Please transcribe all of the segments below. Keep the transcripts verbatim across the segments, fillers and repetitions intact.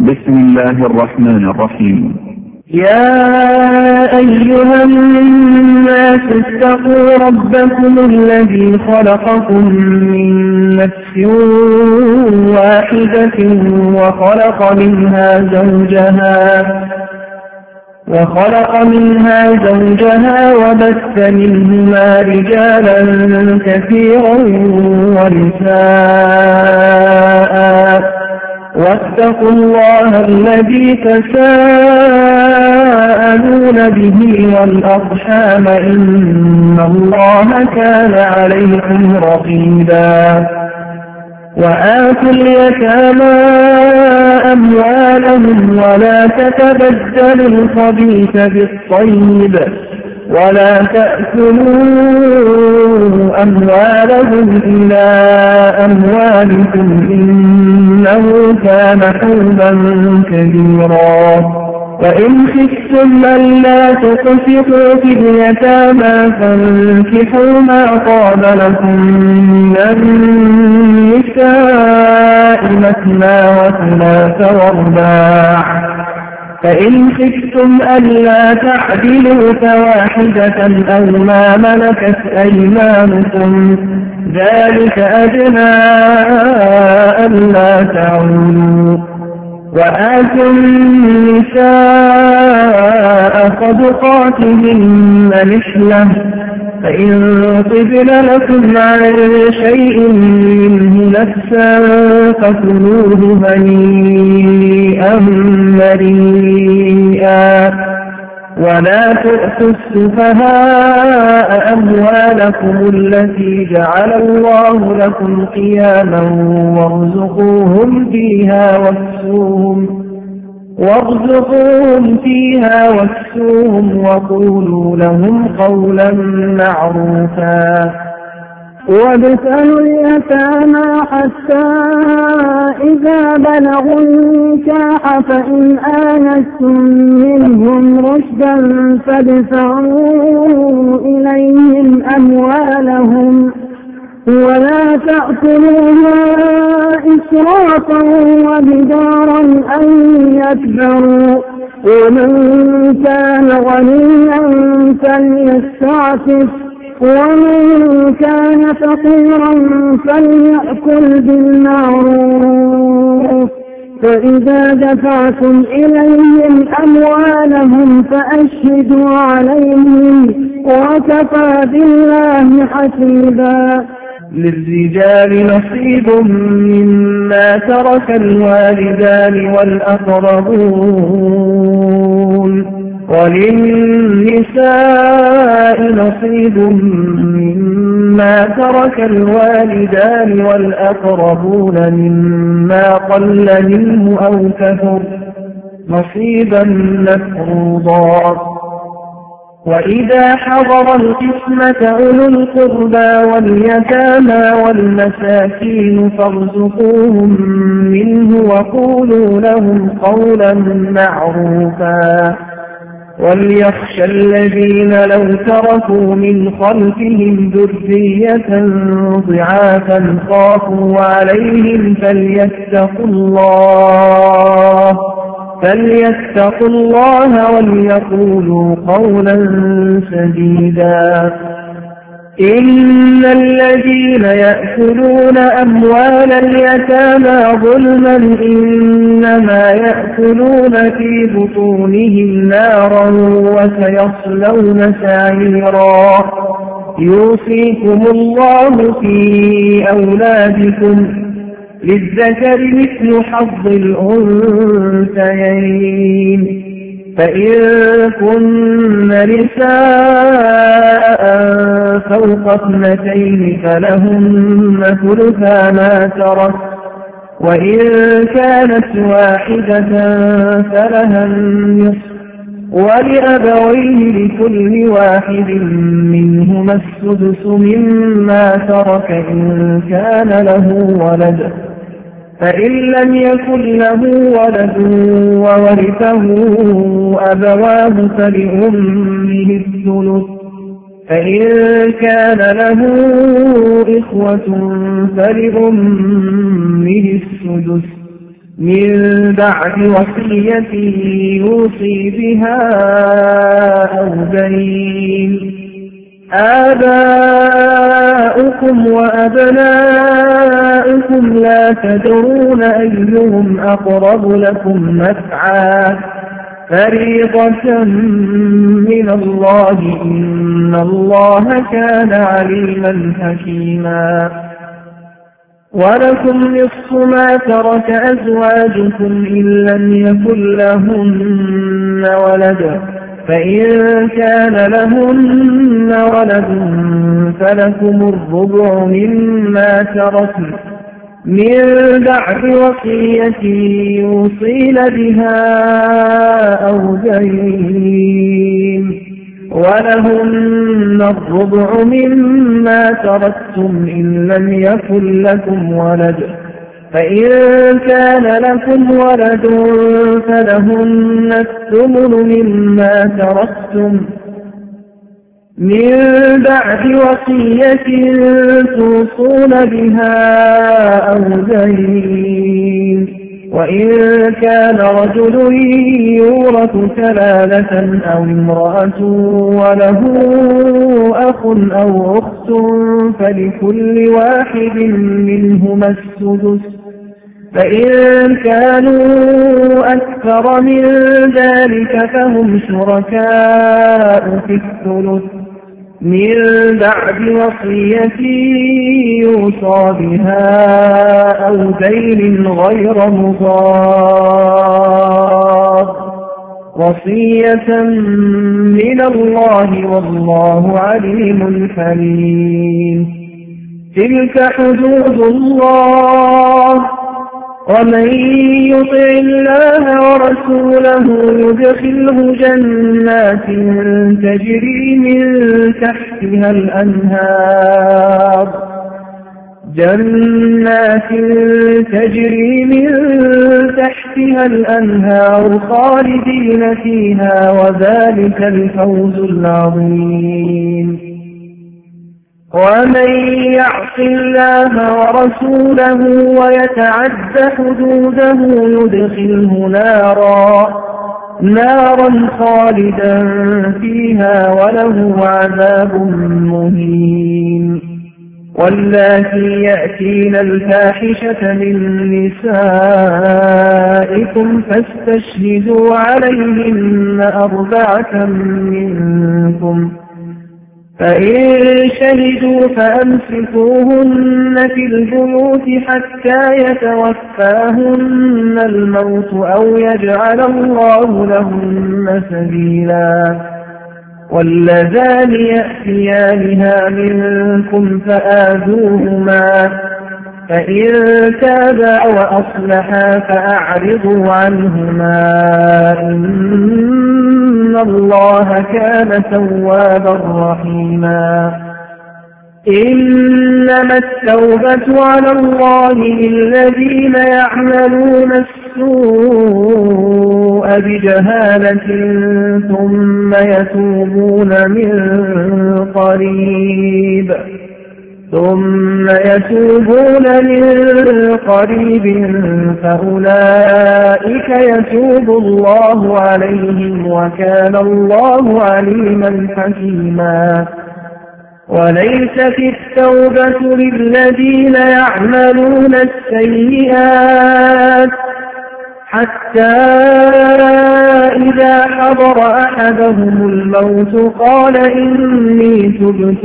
بسم الله الرحمن الرحيم. يا أيها الناس اتقوا ربكم الذي خلقكم من نفس واحدة وخلق منها زوجها وخلق منها زوجها وبث منهما رجالا كثيرا ونساء واتقوا الله الذي تساءلون به والأرحام إن الله كان عليكم رقيبا. وآتوا اليتامى أموالهم ولا تتبدلوا الخبيث بالطيب ولا تأكلوا أموالهم إلى أموالكم إنه كان حوبا كبيرا. وإن خفتم ألا تقسطوا في اليتامى فانكحوا ما طاب لكم من النساء مثنى وثلاث ورباع فإن خفتم ألا تعدلوا فواحدة أو ما ملكت أيمانكم ذلك أدنى ألا تعولوا. وآتوا النساء صدقاتهن نحلة فإن طبن لكم عن شيء منه نفسا فكلوه هنيئا مريئا. ولا تؤتوا السفهاء أموالكم التي جعل الله لكم قياما وارزقوهم فيها واكسوهم وارزقوهم فيها واكسوهم وقولوا لهم قولا معروفا. وابتلوا اليتامى حتى إذا بلغوا النكاح فإن آنستم منهم رشدا فادفعوا إليهم أموالهم ولا تأكلوها إسرافا وبدارا أن يكبروا ومن كان غنيا فليستعفف ومن كان فقيرا فليأكل بالمعروف. فإذا دفعتم إليهم أموالهم فأشهدوا عليهم وكفى بالله حسيبا. للرجال نصيب مما ترك الوالدان والأقربون وللنساء نصيب مما ترك الوالدان والأقربون مما قل منه أو كثر نصيبا مفروضا. وإذا حضر القسمة أولو القربى واليتامى والمساكين فارزقوهم منه وقولوا لهم قولا معروفا. وليخشى الذين لو تركوا من خلفهم ذرية ضعافا خافوا عليهم فليتقوا الله فليتقوا الله وليقولوا قولا سديدا. إن الذين يأكلون أموال اليتامى ظلما إنما يأكلون في بطونهم نارا وسيصلون سعيرا. يوصيكم الله في أولادكم للذكر مثل حظ الأنثيين فإن كن نساء فوق اثنتين فلهن ثلثا ما ترك وإن كانت واحدة فلها النصف ولأبويه لكل واحد منهما السدس مما ترك إن كان له ولد فإن لم يكن له ولد وورثه أبواه فلأمه الثلث فإن كان له إخوة فلأمه السدس من بعد وصية يوصي بها أو دين. آباؤكم وأبناؤكم لا تدرون أيهم أقرب لكم نفعا فريضة من الله إن الله كان عليما حكيما. ولكم نصف ما ترك أزواجكم إن لم يكن لهن ولد فإن كان لهن ولد فلكم الربع مما تركن من بعد وصية يوصين بها أو دين. ولهن الربع مما تركتم إن لم يكن لكم ولد فإن كان لكم ولد فلهن الثمن مما تركتم من بعد وصية توصون بها أو دين. وإن كان رجل يورث كلالة أو امرأة وله أخ أو أخت فلكل واحد منهما السدس فإن كانوا أكثر من ذلك فهم شركاء في الثلث من بعد وصية يوصى بها أو دين غير مضار وصية من الله والله عليم حليم. تلك حدود الله ومن يطع الله ورسوله يدخله جنات تجري من تحتها الأنهار جنات تجري من تحتها الأنهار خالدين فيها وذلك الفوز العظيم. ومن يعص الله ورسوله ويتعد حدوده يدخله نارا نارا خالدا فيها وله عذاب مهين. واللاتي يأتين الفاحشة من نسائكم فاستشهدوا عليهن أربعة منكم فإن شهدوا فأمسكوهن في البيوت حتى يتوفاهن الموت أو يجعل الله لهن سبيلا. واللذان يأتيانها منكم فآذوهما فإن تابا وأصلحا فأعرضوا عنهما إن الله كان توابا رحيما. إنما التوبة على الله للذين يعملون السوء بجهالة ثم يتوبون من قريب ثم يتوبون من قريب فأولئك يتوب الله عليهم وكان الله عليما حكيما. وليست التوبة للذين يعملون السيئات حتى إذا حضر أحدهم الموت قال إني تبت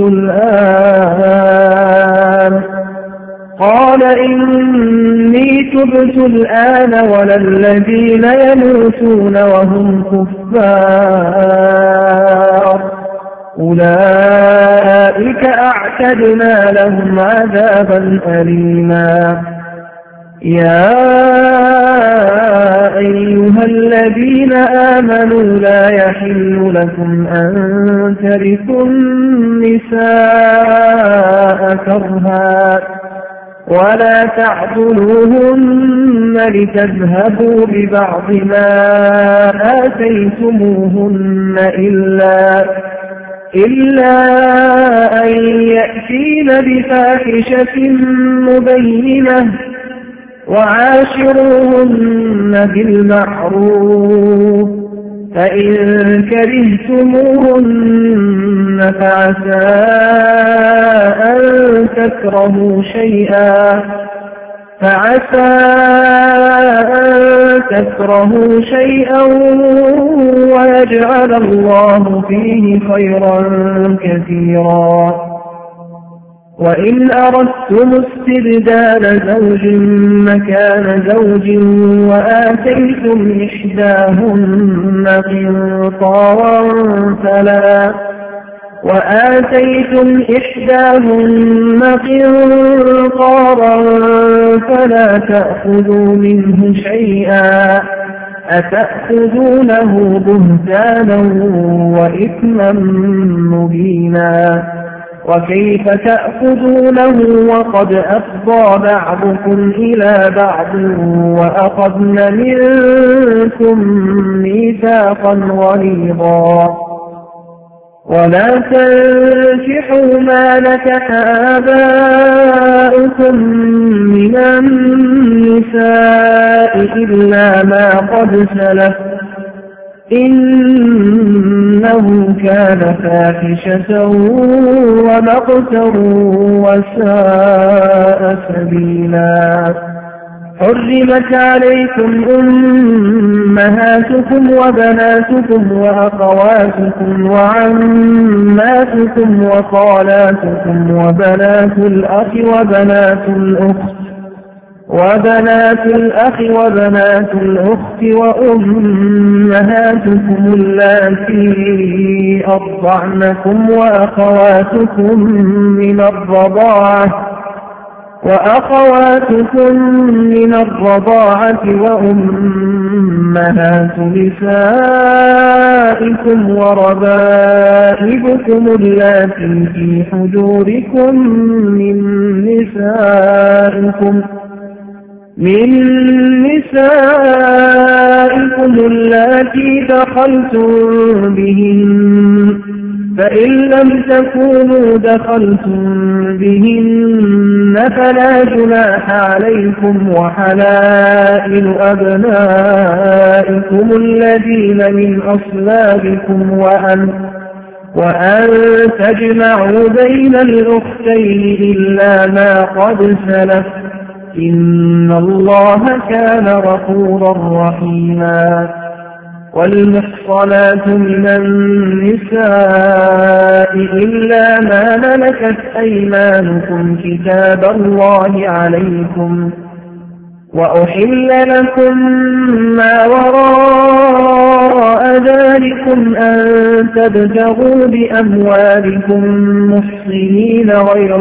الآن قال إني تبت الآن ولا الذين يموتون وهم كفار أولئك أعتدنا لهم عذابا أليما. يا أيها الذين آمنوا لا يحل لكم أن ترثوا النساء كرها ولا تعضلوهن لتذهبوا ببعض ما آتيتموهن إلا إلا أن يأتين بفاحشة مبينة وعاشروهن بالمعروف فإن كرهتموهن فعسى أن تكرهوا شيئا فعسى أن تكرهوا شيئا ويجعل الله فيه خيرا كثيرا. وإن أردتم استبدال زوج مكان زوج وآتيتم إحداهن قنطارا فلا وآتيتم إحداهن قنطارا فلا تأخذوا منه شيئا أتأخذونه بهتانا وإثما مبينا وكيف تأخذونه وقد أفضى بعضكم إلى بعض وأخذن منكم ميثاقا غليظا. ولا تنكحوا ما نكح آباؤكم من النساء إلا ما قد سلف إنه كان فاحشة ومقتا وساء سبيلا. حرمت عليكم أمهاتكم وبناتكم وأخواتكم وعماتكم وخالاتكم وبنات الأخ وبنات الأخت وبنات الأخ وبنات الأخت وأمهاتكم اللاتي أرضعنكم وأخواتكم من الرضاعة وأخواتكم من الرضاعة وأمهات نسائكم وربائبكم اللاتي في حجوركم من نسائكم من نسائكم اللاتي دخلتم بهن فإن لم تكونوا دخلتم بهن فلا جناح عليكم وحلائل أبنائكم الذين من أصلابكم وأن وأن تجمعوا بين الأختين إلا ما قد سلف إن الله كان غفورا رحيما. والمحصنات من النساء إلا ما ملكت أيمانكم كتاب الله عليكم وأحل لكم ما وراء ذلكم أن تبتغوا بأموالكم محصنين غير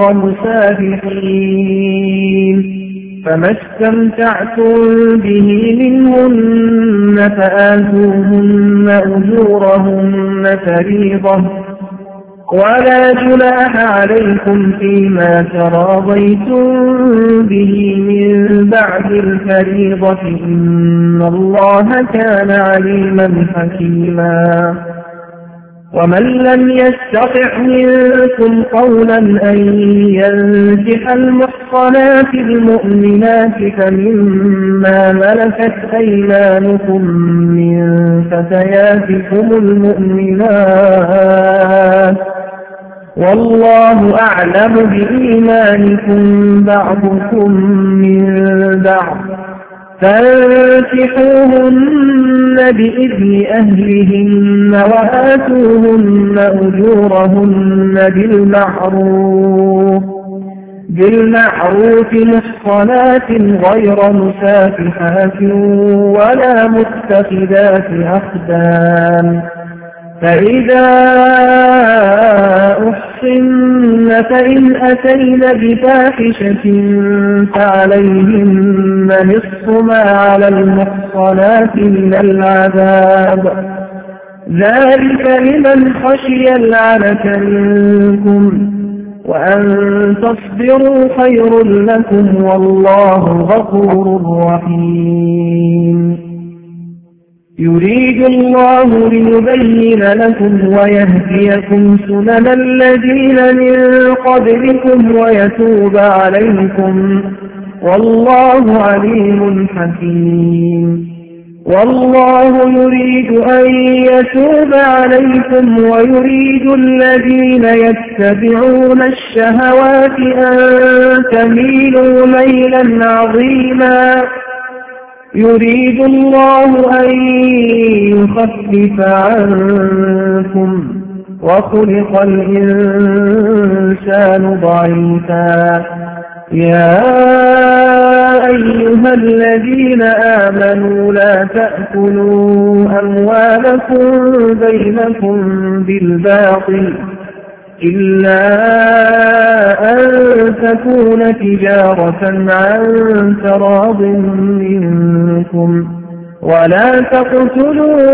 مسافحين فما استمتعتم به منهن فآتوهن أجورهن فريضة ولا جناح عليكم فيما تراضيتم به من بعد الفريضة إن الله كان عليما حكيما. ومن لم يستطع منكم قولا أن ينكح المحصنات المؤمنات فمما ملكت أيمانكم من فتياتكم المؤمنات والله أعلم بإيمانكم بعضكم من بعض فانكحوهن بإذن أهلهن وآتوهن أجورهن بالمعروف بالمعروف محصنات غير مسافحات ولا متخذات أخدان فإذا أحصن فإن أتين بفاحشة فعليهن نصف ما على المحصنات من العذاب ذلك لمن خشي العنة منكم وأن تصبروا خير لكم والله غفور رحيم. يريد الله ليبين لكم ويهديكم سنن الذين من قبلكم ويتوب عليكم والله عليم حكيم. والله يريد أن يتوب عليكم ويريد الذين يتبعون الشهوات أن تميلوا ميلا عظيما. يريد الله أن يخفف عنكم وخلق الإنسان ضعيفا. يا أيها الذين آمنوا لا تأكلوا أموالكم بينكم بالباطل إلا أن تكون تجارة عن تراض منكم ولا تقتلوا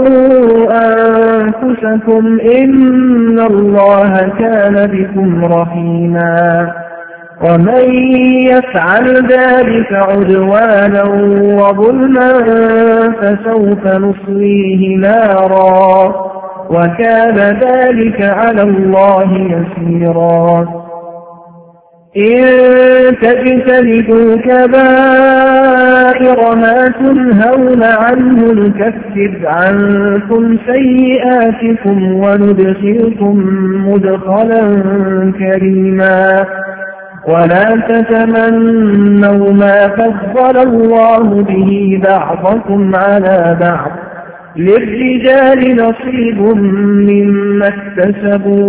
أنفسكم إن الله كان بكم رحيما. ومن يفعل ذلك عدوانا وظلما فسوف نصليه نارا وكان ذلك على الله يسيرا. إن تجتنبوا كبائر ما تنهون عنه نكفر عنكم سيئاتكم وندخلكم مدخلا كريما. ولا تتمنوا ما فضل الله به بعضكم على بعض للرجال نصيب مما اكتسبوا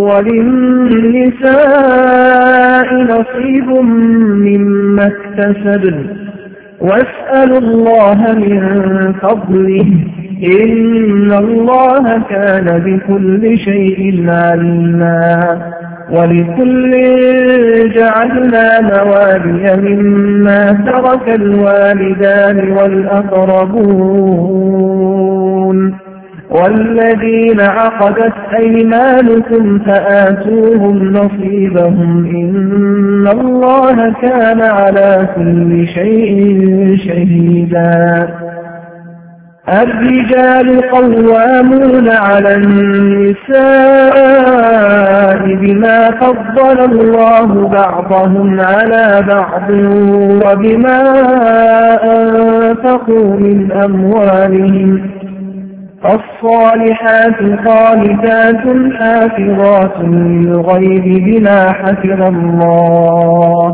وللنساء نصيب مما اكتسبن واسألوا الله من فضله إن الله كان بكل شيء عليما. ولكل جعلنا موالي مما ترك الوالدان والأقربون والذين عقدت أيمانكم فآتوهم نصيبهم إن الله كان على كل شيء شهيدا. الرجال قوامون على النساء بما فضل الله بعضهم على بعض وبما أنفقوا من أموالهم. الصالحات قانتات حافظات للغيب بما حفظ الله.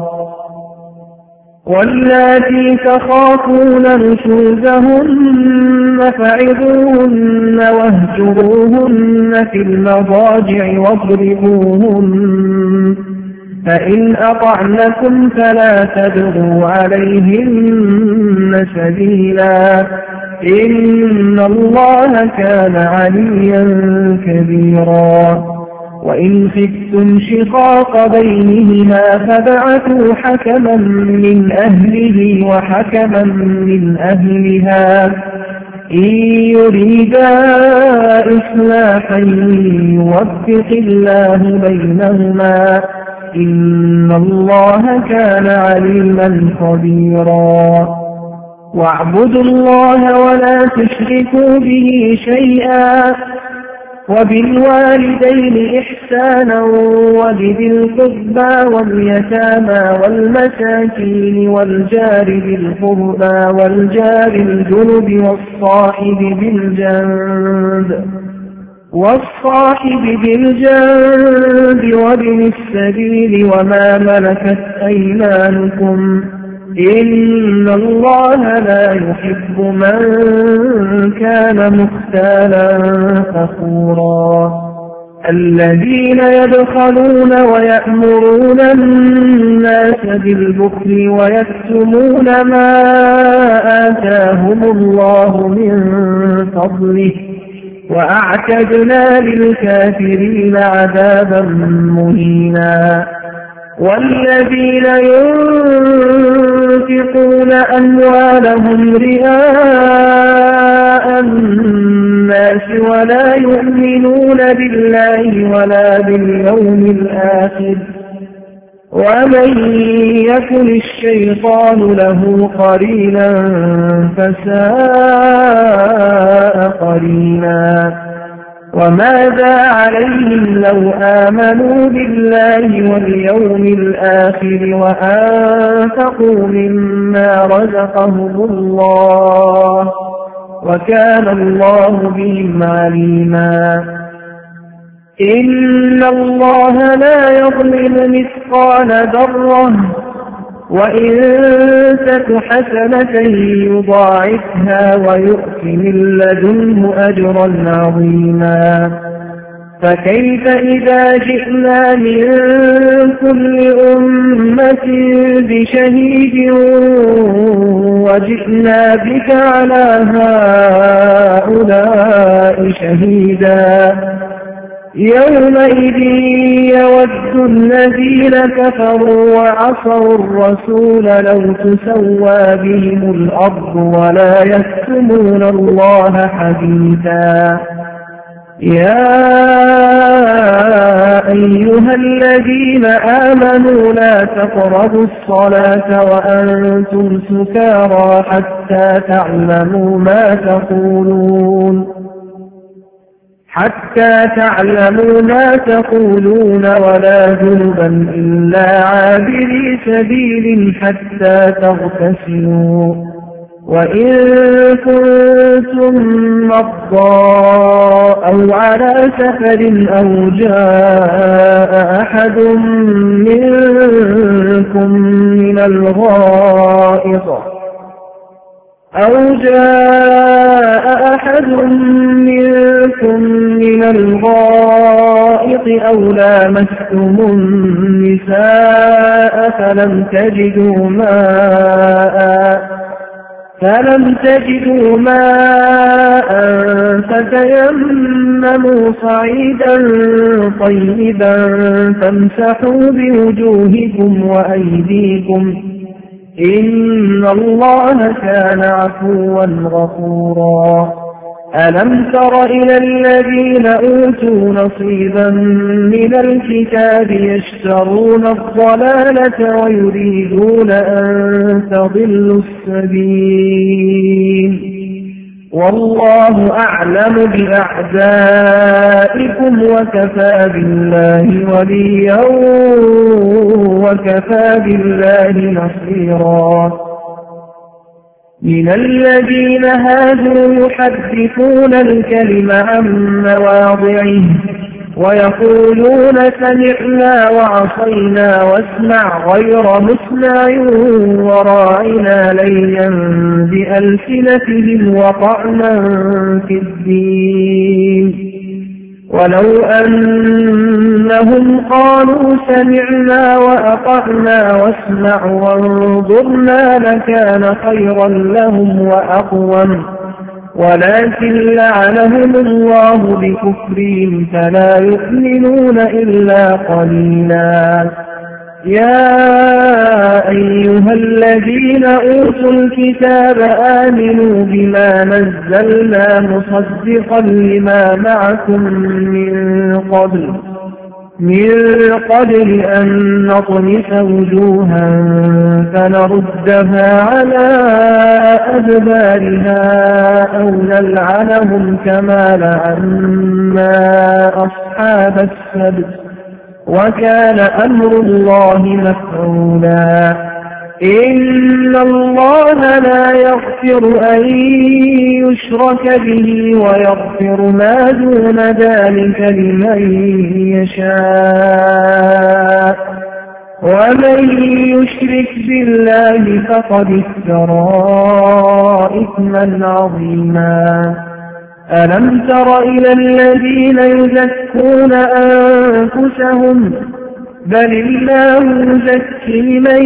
واللاتي تخافون نشوزهن فعظوهن واهجروهن في المضاجع واضربوهن فإن أطعنكم فلا تبغوا عليهن سبيلا إن الله كان عليا كبيرا. وإن خفتم شقاق بينهما فبعثوا حكما من أهله وحكما من أهلها إن يريدا إصلاحا يوفق الله بينهما إن الله كان عليما خبيرا. واعبدوا الله ولا تشركوا به شيئا وبالوالدين إحسانا وبذي القربى واليتامى والمساكين والجار ذي القربى والجار الجنب والصاحب بالجنب والصاحب بالجنب وابن السبيل وما ملكت أيمانكم إن الله لا يحب من كان مختالا فخورا. الذين يبخلون ويأمرون الناس بالبخل ويكتمون ما آتاهم الله من فضله وأعتدنا للكافرين عذابا مهينا. والذين ينفقون أموالهم رئاء الناس ولا يؤمنون بالله ولا باليوم الآخر ومن يكن الشيطان له قرينا فساء قرينا. وماذا عليهم لو آمنوا بالله واليوم الآخر وأنفقوا مما رزقهم الله وكان الله بهم عليما إن الله لا يظلم مثقال ذرة وإن تك حسنة يضاعفها ويؤت من لدنه أجرا عظيما فكيف إذا جئنا من كل أمة بشهيد وجئنا بك على هؤلاء شهيدا يومئذ يود الذين كفروا وعصوا الرسول لو تسوى بهم الأرض ولا يكتمون الله حديثا يا أيها الذين آمنوا لا تقربوا الصلاة وأنتم سكارى حتى تعلموا ما تقولون حتى تعلموا ما تقولون ولا جنبا إلا عابري سبيل حتى تغتسلوا وإن كنتم مرضى أو على سفر أو جاء أحد منكم من الغائط أو جاء أحد منكم من الغائط أو لامستم النساء فلم تجدوا ماء فلم تجدوا ماء فتيمموا صعيدا طيبا فامسحوا بوجوهكم وأيديكم إن الله كان عفوا غفورا ألم تر إلى الذين أوتوا نصيبا من الكتاب يشترون الضلالة ويريدون أن تضلوا السبيل والله أعلم بأعدائكم وكفى بالله وليا وكفى بالله نصيرا من الذين هادوا يحرفون الكلم عن مواضعه ويقولون سمعنا وعصينا واسمع غير مسمع وراعنا ليا بألسنتهم وطعنا في الدين ولو أنهم قالوا سمعنا وأطعنا واسمع وانظرنا لكان خيرا لهم وأقوم ولكن لعنهم الله بكفرهم فلا يؤمنون إلا قليلا يا أيها الذين أوتوا الكتاب آمنوا بما نزلنا مصدقا لما معكم من قبل من قبل أن نطمس وجوها فنردها على أدبارها أو نلعنهم كما لعنا أصحاب السبت وكان أمر الله مفعولا إن الله لا يغفر أن يشرك به ويغفر ما دون ذلك لمن يشاء ومن يشرك بالله فقد افترى إثما عظيما ألم تر إلى الذين يزكون أنفسهم بل الله يزكي من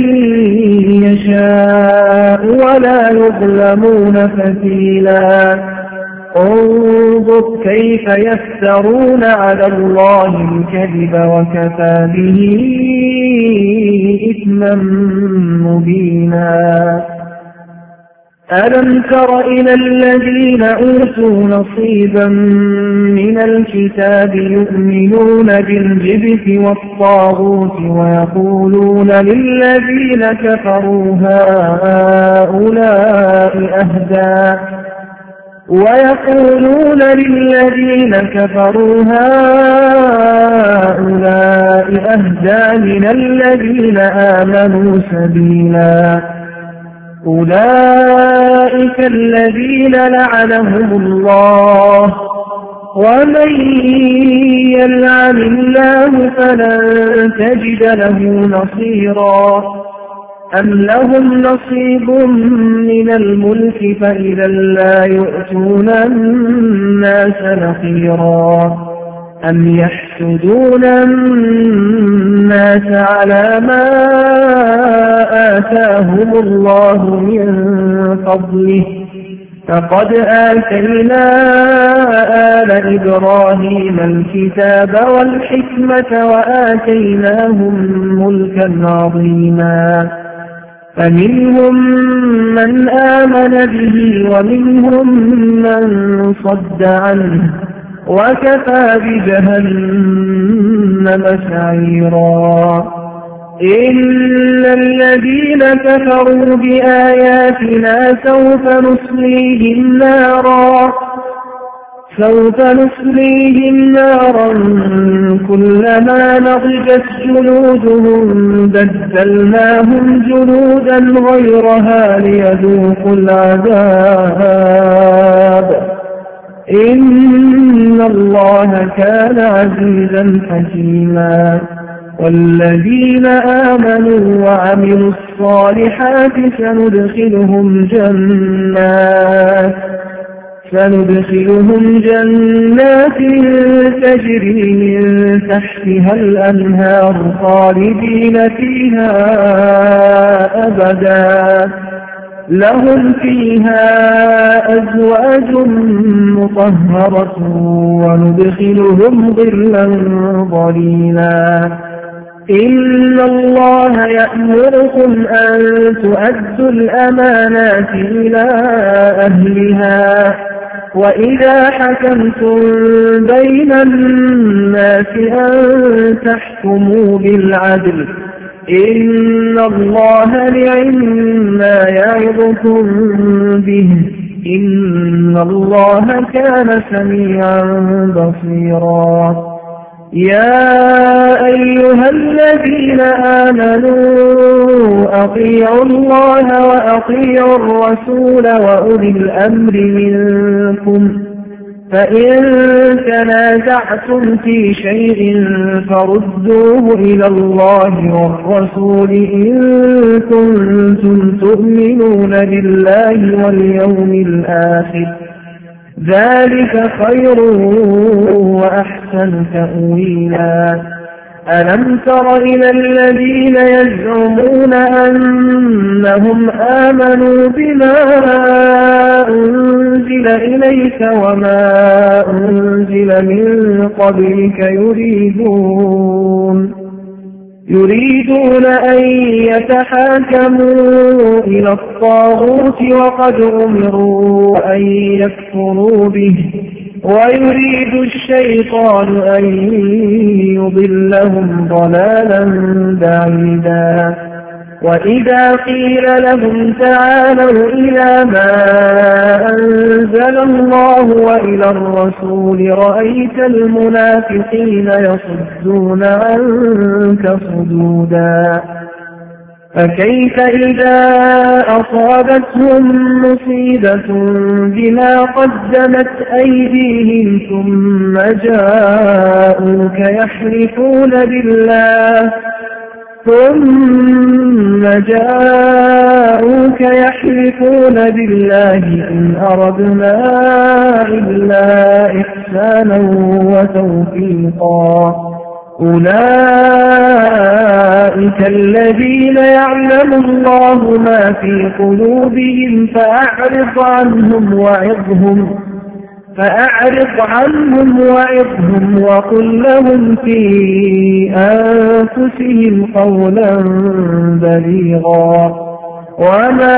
يشاء ولا يظلمون فتيلا انظر كيف يفترون على الله الكذب وكفى به إثما مبينا ألم تر إلى الذين أوتوا نصيبا من الكتاب يؤمنون بالجبت والطاغوت ويقولون للذين كفروا هؤلاء أهدى ويقولون للذين كفروا هؤلاء أهدى من الذين آمنوا سبيلا أولئك الذين لعنهم الله ومن يلعن الله فلن تجد له نصيرا أم لهم نصيب من الملك فإذا لا يؤتون الناس نصيرا أم يحسدون الناس على ما آتاهم الله من فضله فقد آتينا آل إبراهيم الكتاب والحكمة وآتيناهم ملكا عظيما فمنهم من آمن به ومنهم من صد عنه وكفى بجهنم سعيرا إن الذين كفروا بآياتنا سوف نصليهم نارا سوف نصليهم نارا كلما نضجت جلودهم بدلناهم جلودا غيرها ليذوقوا العذاب إن الله كان عزيزا حكيما والذين آمنوا وعملوا الصالحات سندخلهم جنات سندخلهم جنات تجري من تحتها الأنهار خالدين فيها أبدا لهم فيها أزواج مطهرة وندخلهم ظلا ظليلا إن الله يأمركم أن تؤدوا الأمانات إلى أهلها وإذا حكمتم بين الناس أن تحكموا بالعدل إن الله نعم يعظكم به إن الله كان سميعا بصيرا يا أيها الذين آمنوا أطيعوا الله وأطيعوا الرسول وأولي الأمر منكم فإن تنازعتم في شيء فردوه إلى الله والرسول إن كنتم تؤمنون بالله واليوم الآخر ذلك خير وأحسن تأويلا ألم تر إلى الذين يزعمون أنهم آمنوا بما أنزل إليك وما أنزل من قبلك يريدون يريدون أن يتحاكموا إلى الطاغوت وقد أمروا أن يكفروا به ويريد الشيطان أن يضلهم ضلالا بعيدا وإذا قيل لهم تعالوا إلى ما أنزل الله وإلى الرسول رأيت المنافقين يصدون عنك صدودا فكيف إذا أصابتهم مصيبة بما قدمت أيديهم ثم جاءوك يحلفون بالله ثم جاءوك يحلفون بالله إن أردنا إلا إحسانا وتوفيقا أولئك الذين يعلم الله ما في قلوبهم فأعرض عنهم وعظهم فأعرض عنهم وعظهم وقل لهم في أنفسهم قولا بليغا وما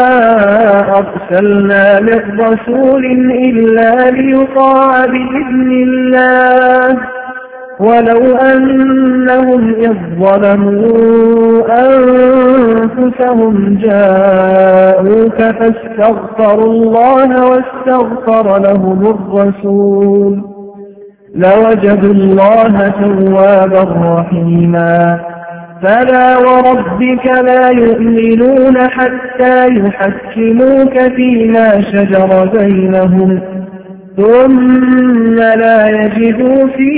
أرسلنا من رسول إلا ليطاع بإذن الله ولو أنهم إذ ظلموا أنفسهم جاءوك فاستغفروا الله واستغفر لهم الرسول لوجدوا الله توابا رحيما. فلا وربك لا يؤمنون حتى يحكموك فيما شجر بينهم ثم لا يجدوا في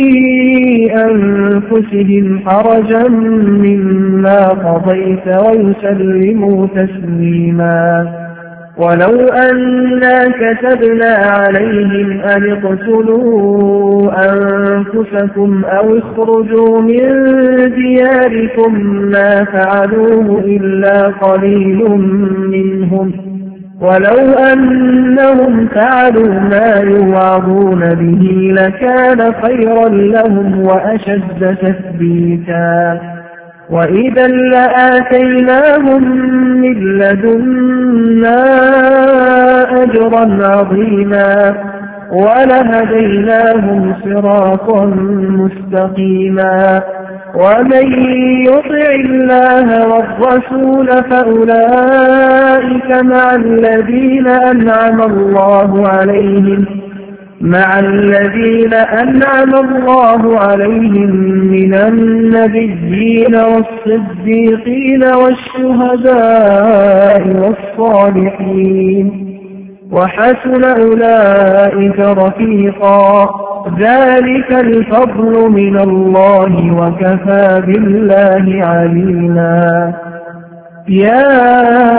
أنفسهم حرجا مما قضيت ويسلموا تسليما. ولو أنا كتبنا عليهم أن اقتلوا أنفسكم أو اخرجوا من دياركم ما فعلوه إلا قليل منهم ولو أنهم فعلوا ما يوعظون به لكان خيرا لهم وأشد تثبيتا. وإذا لآتيناهم من لدنا أجرا عظيما ولهديناهم صراطا مستقيما. ومن يطع الله والرسول فأولئك مع الذين أنعم الله عليهم مع الذين أنعم الله عليهم من النبيين والصديقين والشهداء والصالحين وحسن أولئك رفيقا. ذلك الفضل من الله وكفى بالله عليما. يا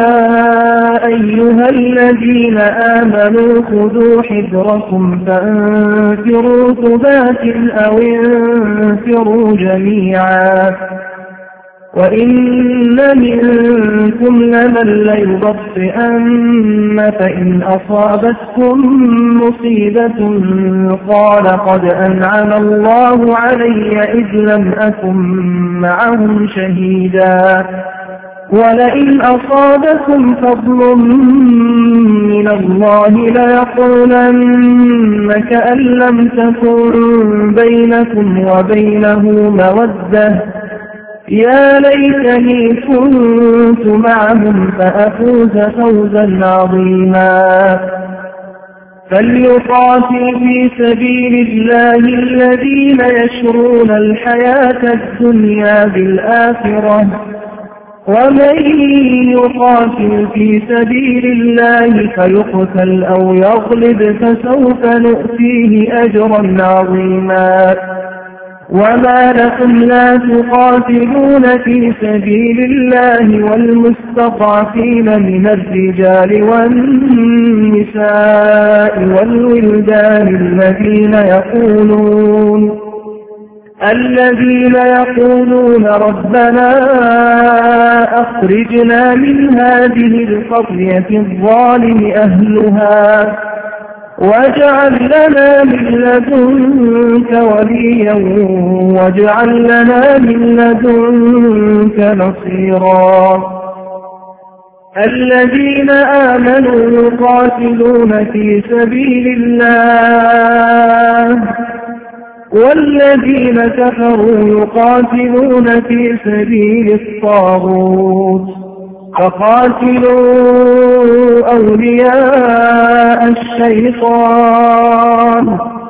أيها الذين آمنوا خذوا حذركم فانفروا ثبات أو انفروا جميعا. وإن منكم لمن ليبطئن فإن أصابتكم مصيبة قال قد أنعم الله علي إذ لم أكن معهم شهيدا. ولئن أصابكم فضل من الله ليقولن كأن لم تكن بينكم وبينه مودة يا ليتني كنت معهم فأفوز فوزا عظيما. فليقاتل في سبيل الله الذين يشرون الحياة الدنيا بالآخرة ومن يقاتل في سبيل الله فيقتل أو يغلب فسوف نؤتيه أجرا عظيما. وما لكم لا تقاتلون في سبيل الله والمستضعفين من الرجال والنساء والولدان الذين يقولون الذين يقولون ربنا أخرجنا من هذه القرية الظالم أهلها واجعل لنا من لدنك وليا واجعل لنا من لدنك نصيرا. الذين آمنوا يقاتلون في سبيل الله والذين كفروا يقاتلون في سبيل الطاغوت فقاتلوا أولياء الشيطان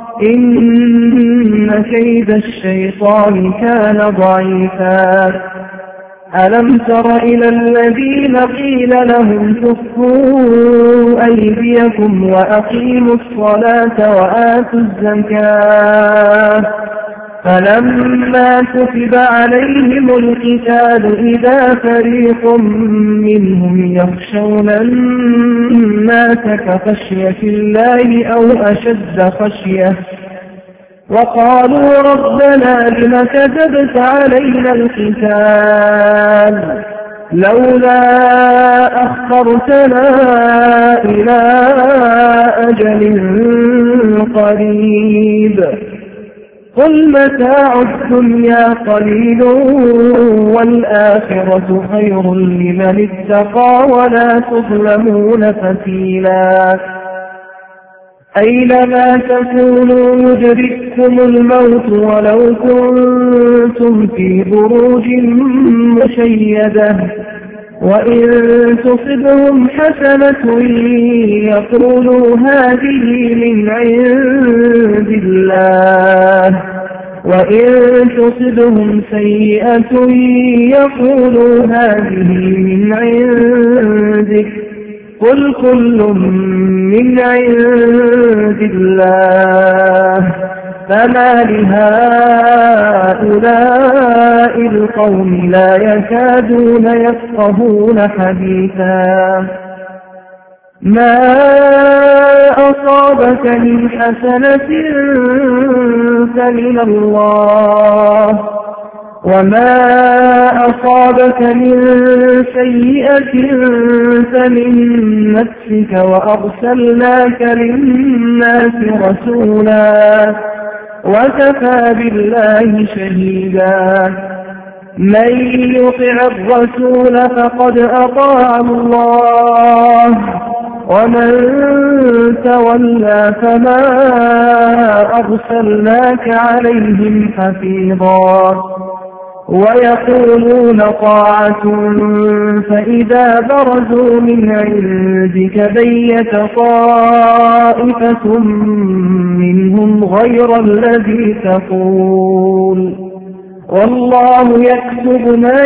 إن كيد الشيطان كان ضعيفا. ألم تر إلى الذين قيل لهم كفوا أيديكم وأقيموا الصلاة وآتوا الزكاة فلما كتب عليهم القتال إذا فريق منهم يخشون الناس كخشية الله أو أشد خشية وقالوا ربنا لم كتبت علينا القتال لولا أخرتنا إلى أجل قريب قل متاع الدنيا قليل والآخرة خير لمن اتقى ولا تظلمون فتيلا. أينما تكونوا يدرككم الموت ولو كنتم في بروج مشيدة وإن تصبهم حسنة يقولوا هذه من عند الله وإن تصبهم سيئة يقولوا هذه من عندك قل كل من عند الله فما لهؤلاء القوم لا يكادون يفقهون حديثا ما أصابك من حسنة فمن الله وما أصابك من سيئة فمن نفسك وأرسلناك للناس رسولا وكفى بالله شهيدا من يطع الرسول فقد أطاع الله ومن تولى فما أرسلناك عليهم حفيظا ويقولون طاعة فإذا برزوا من عندك بيت طائفة منهم غير الذي تقول والله يكتب ما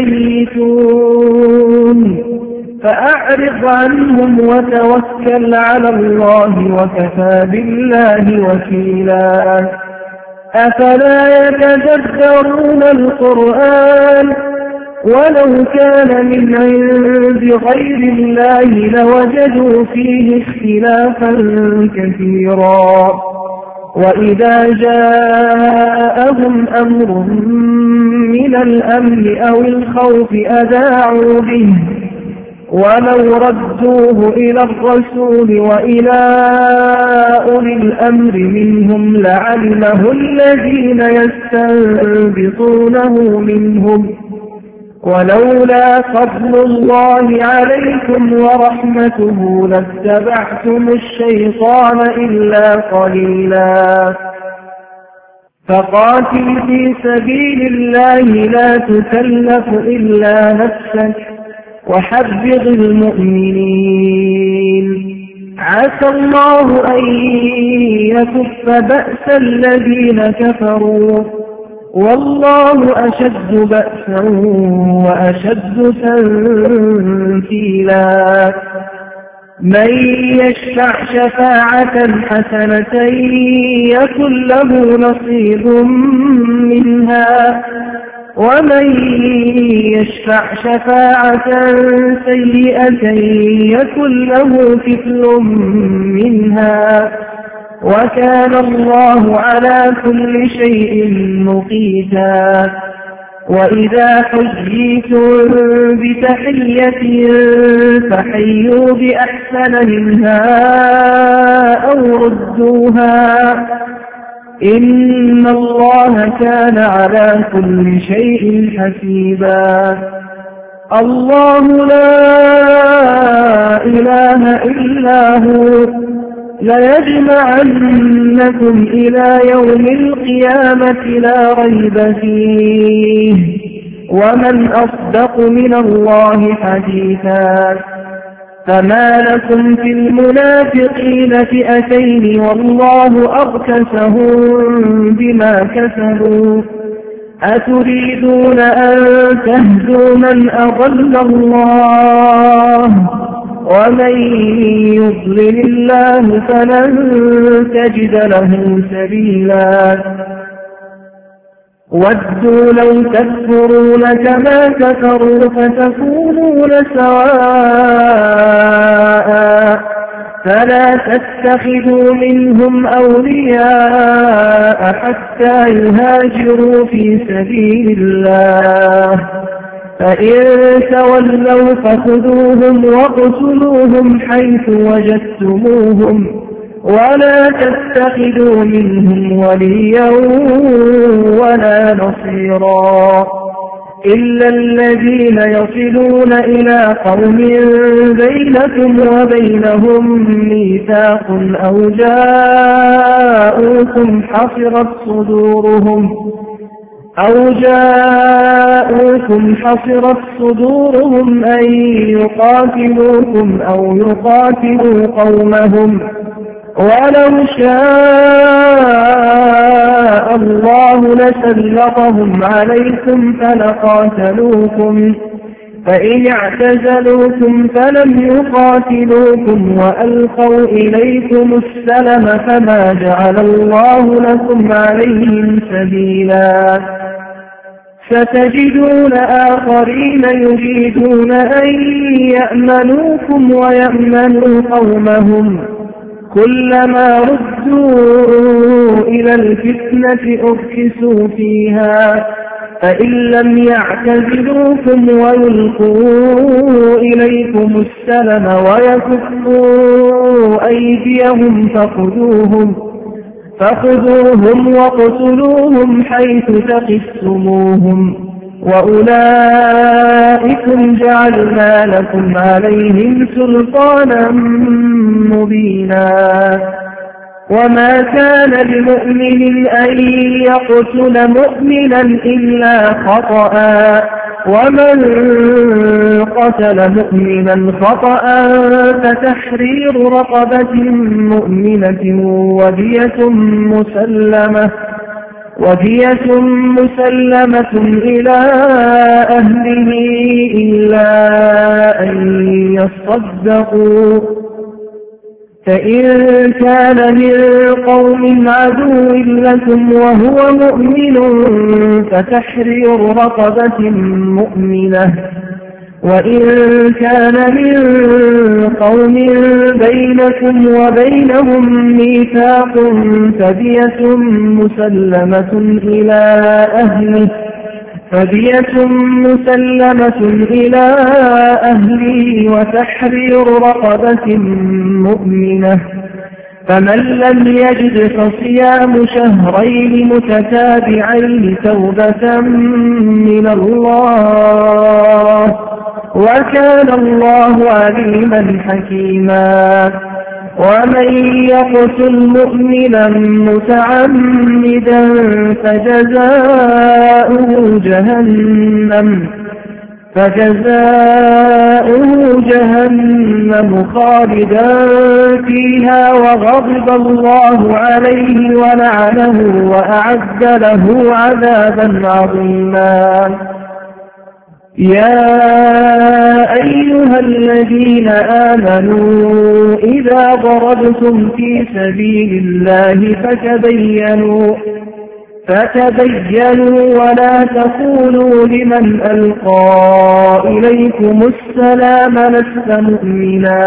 يبيتون فأعرض عنهم وتوكل على الله وكفى بالله وكيلا أفلا يتدبرون القرآن ولو كان من عند غير الله لوجدوا فيه اختلافا كثيرا وإذا جاءهم أمر من الأمن أو الخوف أذاعوا به ولو ردوه إلى الرسول وإلى أولي الأمر منهم لعلمه الذين يستنبطونه منهم ولولا فضل الله عليكم ورحمته لاتبعتم الشيطان إلا قليلا فقاتل في سبيل الله لا تكلف إلا نفسك وحرض المؤمنين عسى الله أن يكف بأس الذين كفروا والله أشد بأسا وأشد تنكيلا من يشفع شفاعة حسنة يكن له نصيب منها ومن يشفع شفاعة سيئة يكن له كفل منها وكان الله على كل شيء مقيتا وإذا حييتم بتحية فحيوا بأحسن منها أو ردوها إن الله كان على كل شيء حسيبا الله لا إله إلا هو ليجمعنكم إلى يوم القيامة لا ريب فيه ومن أصدق من الله حديثا فما لكم في المنافقين فئتين والله أركسهم بما كسبوا أتريدون أن تهدوا من أضل الله ومن يضلل الله فلن تجد له سبيلا ودوا لو تكفرون كما كفروا فتكونون سواء فلا تتخذوا منهم أولياء حتى يهاجروا في سبيل الله فإن تولوا فخذوهم واقتلوهم حيث وجدتموهم ولا تتخذوا منهم وليا ولا نصيرا إلا الذين يصلون إلى قوم بينكم وبينهم ميثاق أو جاءوكم حصرت صدورهم أو جاءوكم حصرت صدورهم أن يقاتلوكم أو يقاتلوا قومهم ولو شاء الله لسلطهم عليكم فلقاتلوكم فإن اعتزلوكم فلم يقاتلوكم وألقوا إليكم السلم فما جعل الله لكم عليهم سبيلا ستجدون آخرين يريدون أن يأمنوكم ويأمنوا قومهم كلما ردوا إلى الفتنة أركسوا فيها فإن لم يعتزلوكم ويلقوا إليكم السلم ويكفوا أيديهم فخذوهم فخذوهم واقتلوهم حيث ثقفتموهم وأولئكم جعلنا لكم عليهم سلطانا مبينا وما كان لمؤمن أن يقتل مؤمنا إلا خطأ ومن قتل مؤمنا خطأ فتحرير رقبة مؤمنة ودية مسلمة ودية مسلمة إلى أهله إلا أن يصدقوا فإن كان من قوم عدو لكم وهو مؤمن فتحرير رقبة مؤمنة وإن كان من قوم بينكم وبينهم ميثاق فدية مسلمة إلى أهله فدية مسلمة إلى أهله وتحرير رقبة مؤمنة فمن لم يجد فصيام شهرين متتابعين توبة من الله وكان الله عليما حكيما ومن يقتل مؤمنا متعمدا فجزاؤه جهنم فجزاؤه جهنم خالدا فيها وغضب الله عليه ولعنه وأعد له عذابا عظيما يا أيها الذين آمنوا إذا ضربتم في سبيل الله فتبينوا فتبينوا ولا تقولوا لمن ألقى إليكم السلام لست مؤمنا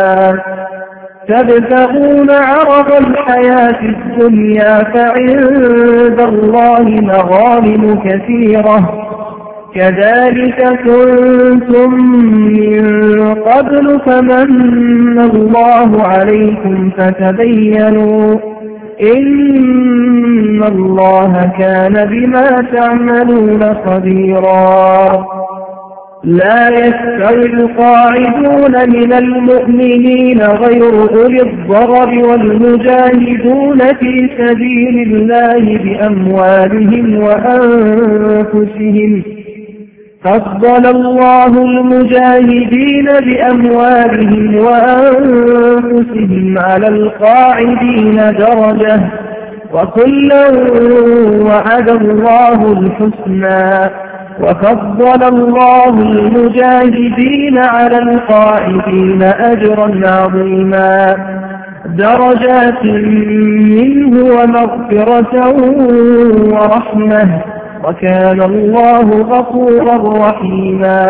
تبتغون عرض الحياة الدنيا فعند الله مغانم كثيرة كذلك كنتم من قبل فمن الله عليكم فتبينوا إن الله كان بما تعملون خبيرا لا يستوي القاعدون من المؤمنين غير أولي الضرر والمجاهدون في سبيل الله بأموالهم وأنفسهم فضل الله المجاهدين بأموالهم وأنفسهم على القاعدين درجة وكلا وعد الله الحسنى وفضل الله المجاهدين على القاعدين أجرا عظيما درجات منه ومغفرة ورحمة وكان الله غفورا رحيما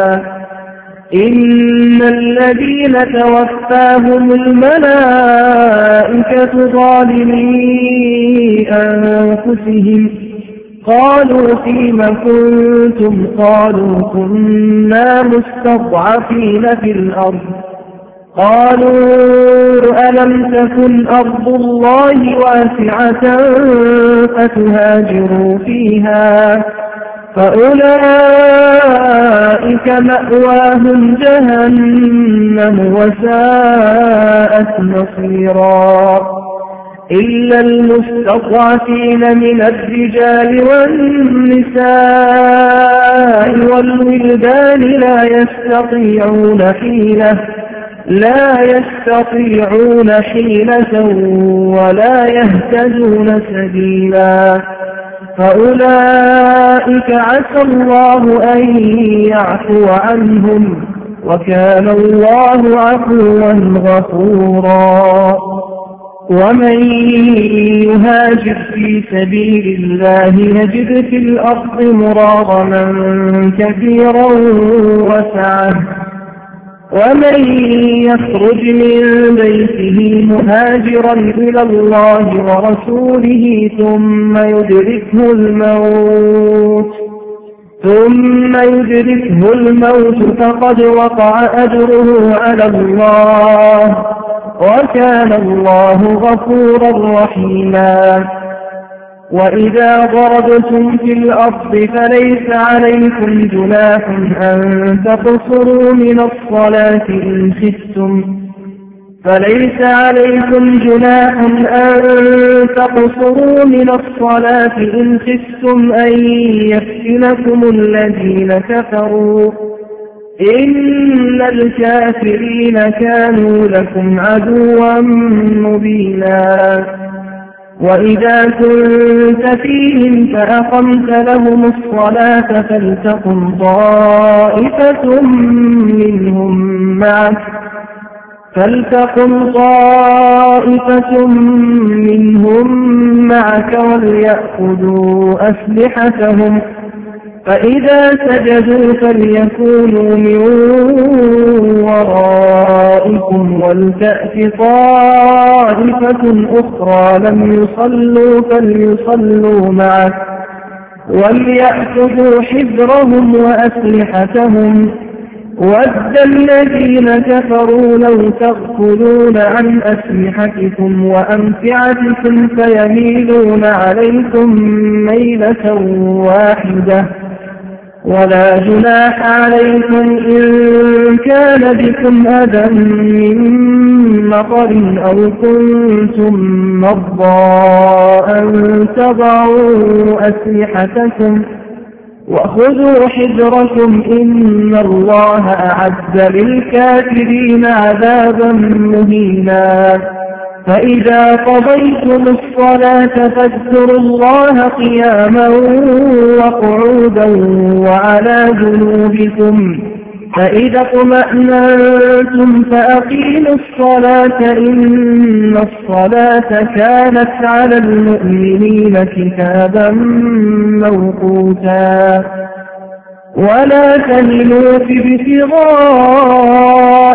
إن الذين توفاهم الملائكة ظالمي أنفسهم قالوا فيم كنتم قالوا كنا مستضعفين في الأرض قالوا ألم تكن أرض الله واسعة فتهاجروا فيها فأولئك مأواهم جهنم وساءت مصيرا إلا المستضعفين من الرجال والنساء والولدان لا يستطيعون حيلة لا يستطيعون حيلة ولا يهتدون سبيلا فأولئك عسى الله أن يعفو عنهم وكان الله عفوا غفورا ومن يهاجر في سبيل الله يجد في الأرض مراغما كثيرا وسعة ومن يخرج من بيته مهاجرا إلى الله ورسوله ثم يدركه الموت ثم يدركه الموت فقد وقع أجره على الله وكان الله غفورا رحيما وإذا ضربتم في الأرض فليس عليكم جناح أن تقصروا من الصلاة إن خفتم فليس عليكم جناح أن تقصروا من الصلاة إن خفتم أن يفتنكم الذين كفروا إن الكافرين كانوا لكم عدوا مبينا وإذا كنت فيهم فأقمت لهم الصلاة فلتقم طائفة منهم معك فلتقم طائفة منهم معك وليأخذوا أسلحتهم فإذا سجدوا فليكونوا من ورائكم ولتأت طائفة أخرى لم يصلوا فليصلوا معك وليأخذوا حذرهم وأسلحتهم ود الذين كفروا لو تغفلون عن أسلحتكم وأمتعتكم فيميلون عليكم ميلة واحدة ولا جناح عليكم إن كان بكم أذى من مطر أو كنتم مرضى أن تضعوا أسلحتكم وخذوا حذركم إن الله أعد للكافرين عذابا مهينا فإذا قضيتم الصلاة فاذكروا الله قياما وقعودا وعلى جنوبكم فإذا اطمأننتم فأقيموا الصلاة إن الصلاة كانت على المؤمنين كتابا موقوتا ولا تهنوا في ابتغاء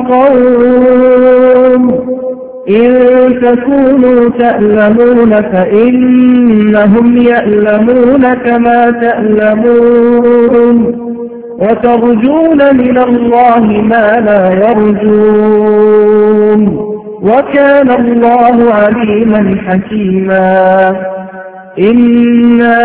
القوم إن تكونوا تألمون فإنهم يألمون كما تألمون وترجون من الله ما لا يرجون وكان الله عليما حكيما إنا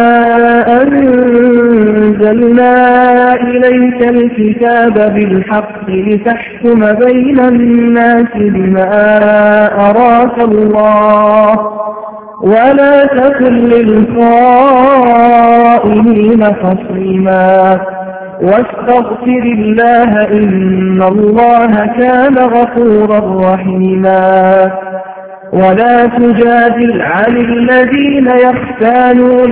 أنزلنا إليك الكتاب بالحق لتحكم بين الناس بما أراك الله ولا تكن للخائنين خصيما واستغفر الله إن الله كان غفورا رحيما ولا تجادل عن الذين يختانون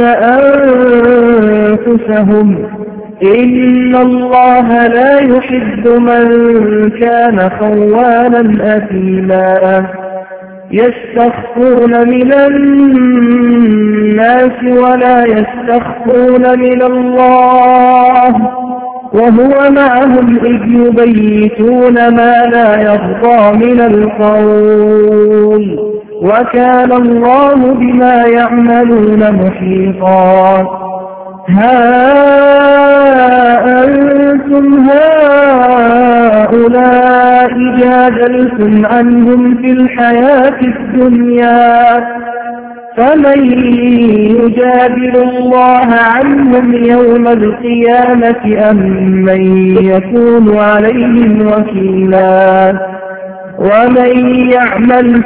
أنفسهم إن الله لا يحب من كان خوانا أثيما يستخفون من الناس ولا يستخفون من الله وهو معهم إذ يبيتون ما لا يرضى من القول وكان الله بما يعملون محيطا ها أنتم هؤلاء جادلتم عنهم في الحياة الدنيا فمن يجادل الله عنهم يوم القيامة أم من يكون عليهم وكيلا ومن يعمل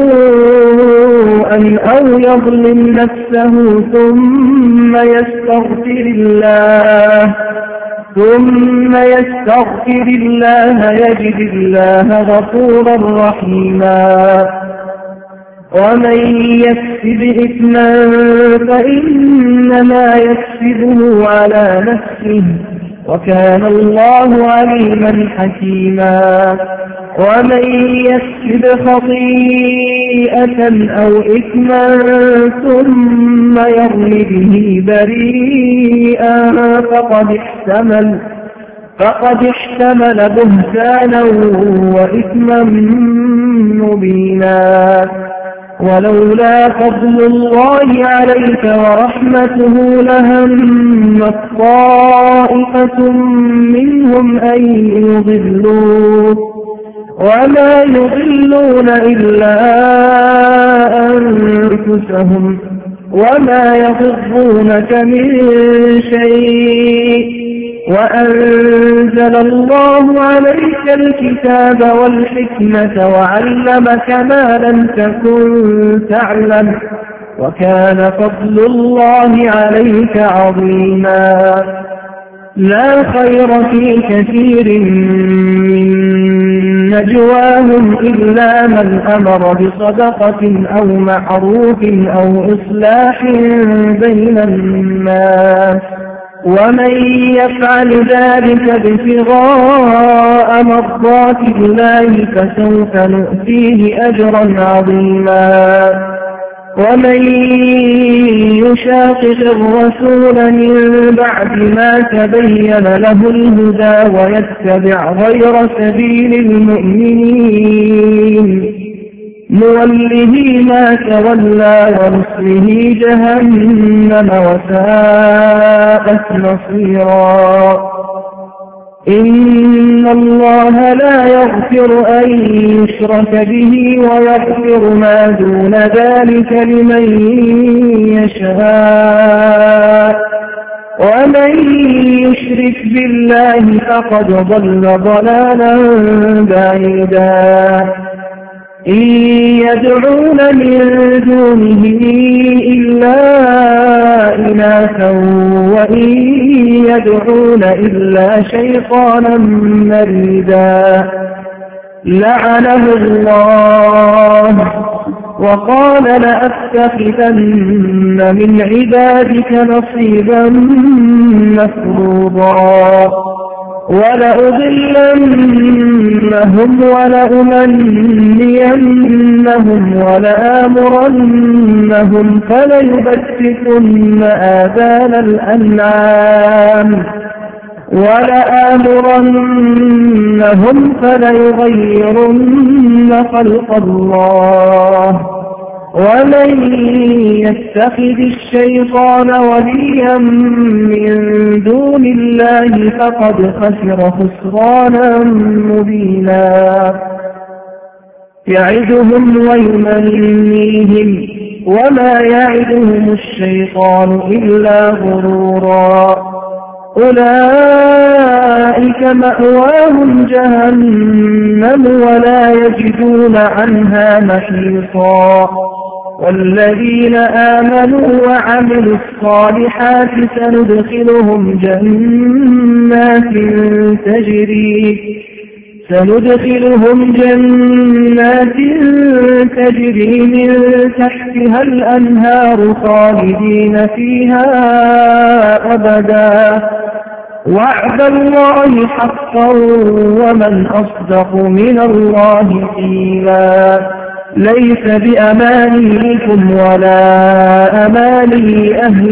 سوءا أو يظلم نفسه ثم يستغفر الله ثم يستغفر الله يجد الله غفورا رحيما ومن يكسب إثما فإنما يكسبه على نفسه وكان الله عليما حكيما ومن يكسب خطيئة أو إثما ثم يرمي به بريئا فقد احتمل فقد احتمل بهتانا وإثما مبينا ولولا فضل الله عليك ورحمته لهمت طائفة منهم أن يضلوك وما يضلون إلا أنفسهم وما يضرونك من شيء وأنزل الله عليك الكتاب والحكمة وعلمك ما لم تكن تعلم وكان فضل الله عليك عظيما لا خير في كثير من نجواهم إلا من أمر بصدقة أو معروف أو إصلاح بين الناس ومن يفعل ذلك ابتغاء مرضات الله فسوف نؤتيه أجرا عظيما ومن يشاقق الرسول من بعد ما تبين له الهدى ويتبع غير سبيل المؤمنين نوله ما تولى ونصله جهنم وساءت مصيرا إن الله لا يغفر أن يشرك به ويغفر ما دون ذلك لمن يشاء ومن يشرك بالله فقد ضل ضلالا بعيدا إن يدعون من دونه إلا إناثا وإن يدعون إلا شيطانا مريدا لعنه الله وقال لأتخذن من عبادك نصيبا مفروضا ولأضلنهم ولأمنينهم ولآمرنهم فليبتكن آذان الأنعام ولآمرنهم فليغيرن خلق الله ومن يتخذ الشيطان وليا من دون الله فقد خسر خسرانا مبينا يعدهم ويمنيهم وما يعدهم الشيطان إلا غرورا أولئك مأواهم جهنم ولا يجدون عنها محيصا والذين آمنوا وعملوا الصالحات سندخلهم جنات تجري سندخلهم جنات تجري من تحتها الأنهار خالدين فيها أبدا وعد الله حقا ومن أصدق من الله قيلا ليس بأمانيكم ولا أماني أهل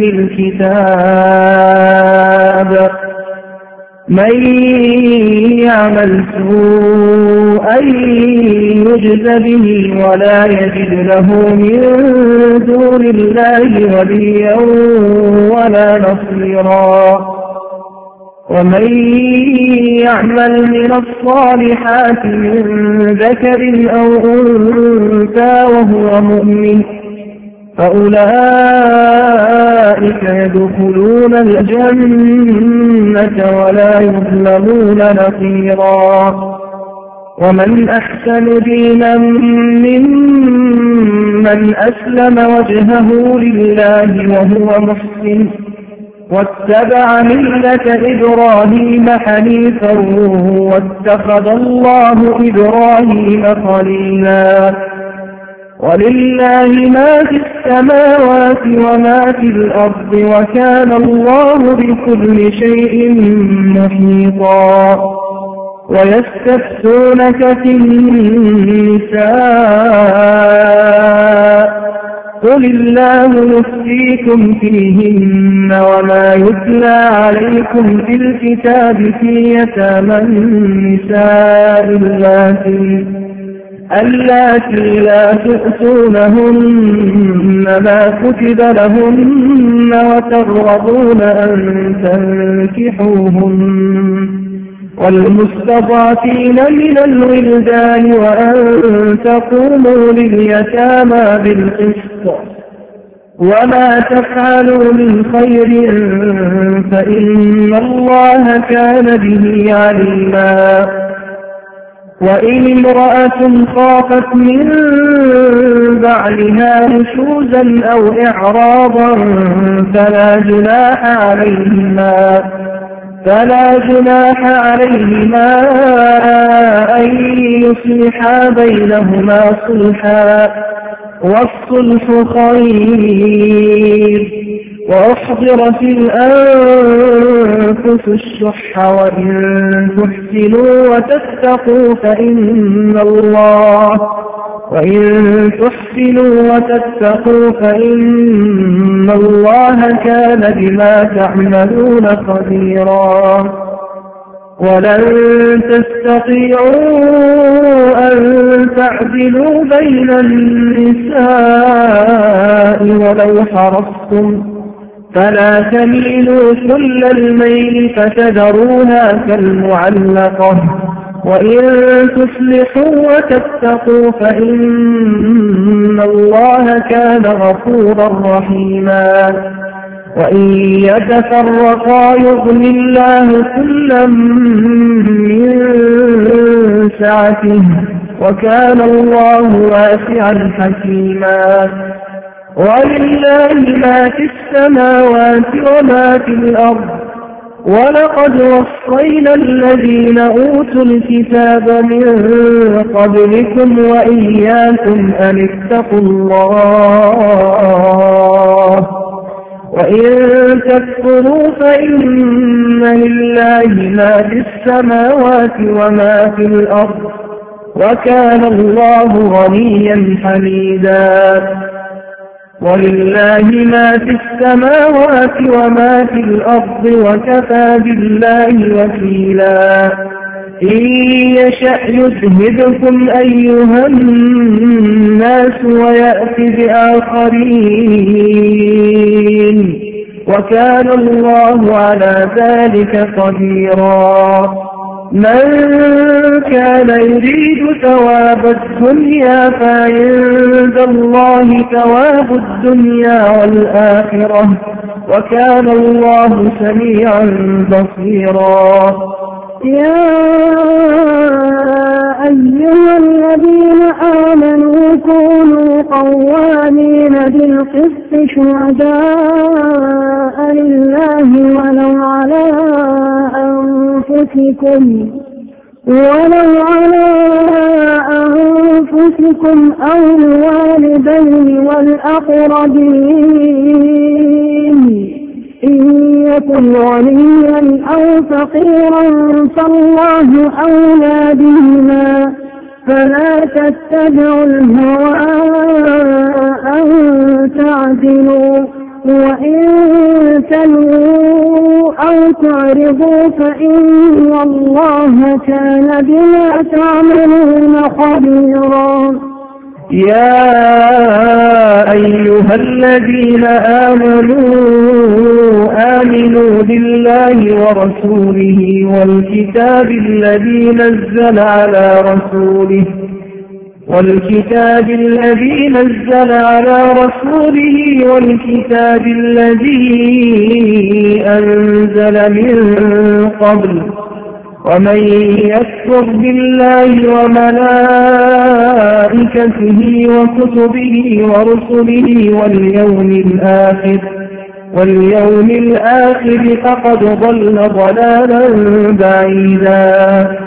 الكتاب من يعمل سوءا يجز به ولا يجد له من دون الله وليا ولا نصيرا ومن يعمل من الصالحات من ذكر أو أنثى وهو مؤمن فأولئك يدخلون الجنة ولا يظلمون نقيرا. ومن أحسن دينا ممن أسلم وجهه لله وهو محسن واتبع ملة إبراهيم حنيفا واتخذ الله إبراهيم خليلا. ولله ما في السماوات وما في الأرض وكان الله بكل شيء محيطا. ويستفتونك في النساء قل الله يفتيكم فيهن وما يتلى عليكم في الكتاب في يتامى النساء اللاتي اللاتي لا تؤتونهن ما كتب لهن وترغبون أن تنكحوهن والمستضعفين من الولدان وأن تقوموا لليتامى بالقسط وما تفعلوا من خير فإن الله كان به عليما. وإن امرأة خافت من بعلها نشوزا أو إعراضا فلا جناح عليهما فلا جناح عليهما أن يصلحا بينهما صلحا والصلح خير. وأحضرت الأنفس الشح وإن تحسنوا وتتقوا فإن الله وإن تحسنوا وتتقوا فإن الله كان بما تعملون خبيرا. ولن تستطيعوا أن تعدلوا بين النساء ولو حرصتم فلا تميلوا كل الميل فتذروها كالمعلقة. وإن تصلحوا وتتقوا فإن الله كان غفورا رحيما. وإن يتفرقا يغن الله كلا من سعته وكان الله واسعا حكيما. ولله ما في السماوات وما في الأرض ولقد وصينا الذين أوتوا الكتاب من قبلكم وإياكم أن اتقوا الله وإن تكفروا فإن لله ما في السماوات وما في الأرض وكان الله غنيا حميدا. ولله ما في السماوات وما في الأرض وكفى بالله وكيلا. إن يشأ يذهبكم أيها الناس ويأتي بآخرين وكان الله على ذلك قديرا. من كان يريد ثواب الدنيا فعند الله ثواب الدنيا والآخرة وكان الله سميعا بصيرا. يا أيها الذين آمنوا كونوا قوامين بالقسط شهداء لله ولو على أنفسكم ولو على أنفسكم أو الوالدين والأقربين إن يكن غنيا أو فقيرا فالله أولى بهما فلا تتبعوا الهوى أن تعدلوا وإن تلووا أو تعرضوا فإن الله كان بما تعملون خبيرا. يا أيها الذين آمنوا آمنوا بالله ورسوله والكتاب الذي نزل على رسوله والكتاب الذي نزل على رسوله والكتاب الذي أنزل من قبل ومن يكفر بالله وملائكته وكتبه ورسله واليوم الآخر واليوم الآخر فقد ضل ضلالا بعيدا.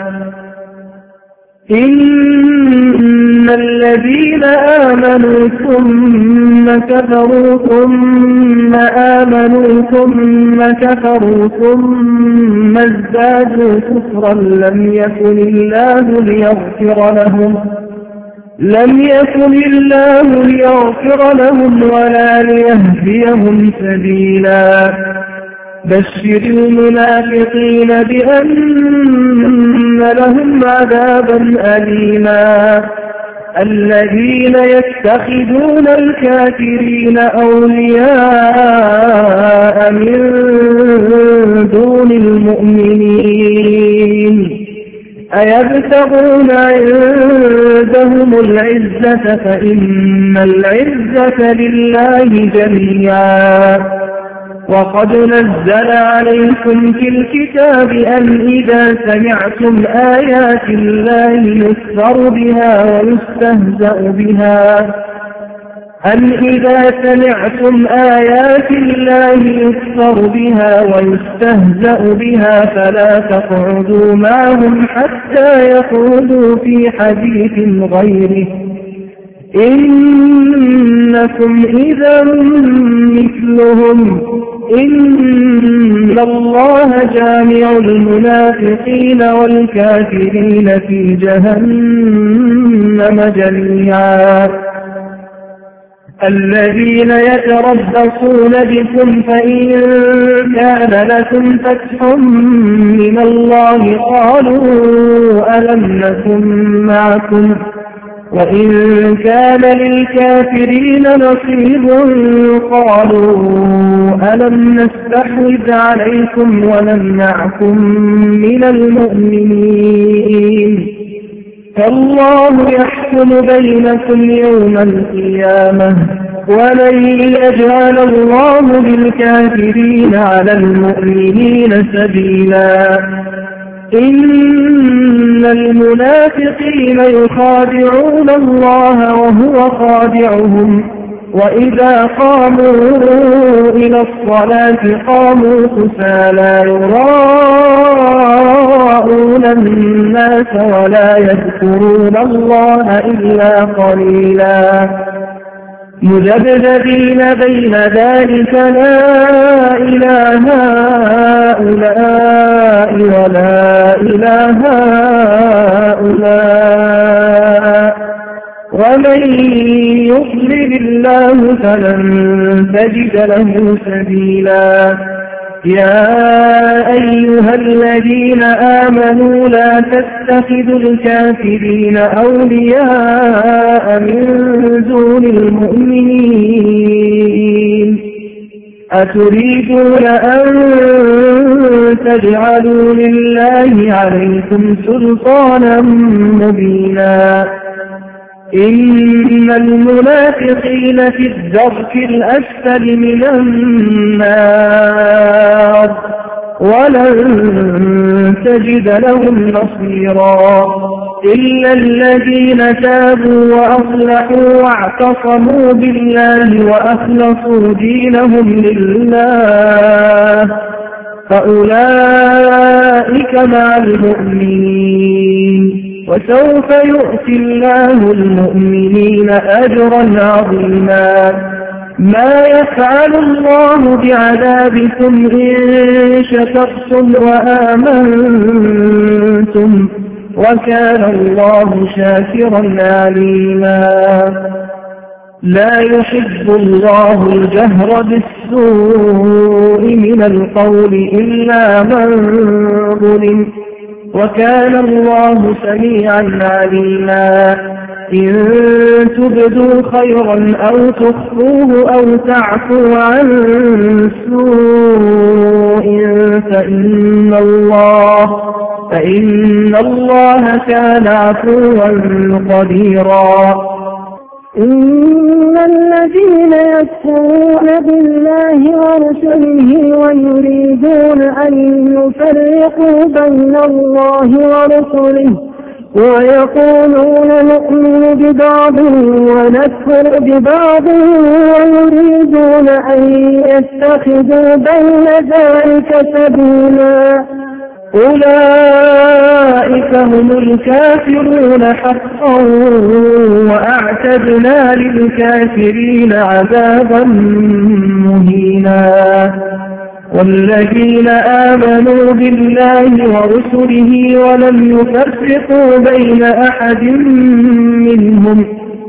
إن الذين آمنوا ثم كفروا ثم آمنوا ثم كفروا ثم ازدادوا كفرا لم يكن الله ليغفر لهم لم يكن الله ليغفر لهم ولا ليهديهم سبيلا. بشر المنافقين بأن لهم عذابا أليما. الذين يتخذون الكافرين أولياء من دون المؤمنين أيبتغون عندهم العزة فإن العزة لله جميعا. وقد نزل عليكم في الكتاب أن إذا سمعتم آيات الله يكفر بها ويستهزأ بها أن إذا سمعتم آيات الله يكفر بها ويستهزأ بها فلا تقعدوا معهم حتى يخوضوا في حديث غيره إنكم إذا مثلهم إن الله جامع المنافقين والكافرين في جهنم جميعا. الذين يتربصون بكم فإن كان لكم فتح من الله قالوا ألم نكن معكم وإن كان للكافرين نصيب قالوا ألم نستحوذ عليكم ونمنعكم من المؤمنين فالله يحكم بينكم يوم القيامة ولن يجعل الله للكافرين على المؤمنين سبيلا. إن المنافقين يخادعون الله وهو خادعهم وإذا قاموا إلى الصلاة قاموا كسالى يراءون الناس ولا يذكرون الله إلا قليلا. مذبذبين بين ذلك لا إله هؤلاء ولا إله هؤلاء ومن يضلل الله فلن تجد له سبيلا. يا أيها الذين آمنوا لا تتخذوا الكافرين أولياء من دون المؤمنين أتريدون أن تجعلوا لله عليكم سلطانا مبينا. إن المنافقين في الدرك الأسفل من النار ولن تجد لهم نصيرا إلا الذين تابوا وأصلحوا واعتصموا بالله وأخلصوا دينهم لله فأولئك مع المؤمنين وسوف يؤتي الله المؤمنين أجرا عظيما. ما يفعل الله بعذابكم إن شكرتم وآمنتم وكان الله شاكرا عليما. لا يحب الله الجهر بالسوء من القول إلا من ظلم وكان الله سميعا عليما. إن تبدوا خيرا أو تخفوه أو تعفو عن سوء فإن الله فإن الله كان عفوا قديرا. إن الذين يكفرون بالله ورسله ويريدون أن يفرقوا بين الله ورسله ويقولون نؤمن ببعض ونكفر ببعض ويريدون أن يتخذوا بين ذلك سبيلا أولئك هم الكافرون حقا وأعتدنا للكافرين عذابا مهينا. والذين آمنوا بالله ورسله ولم يفرقوا بين أحد منهم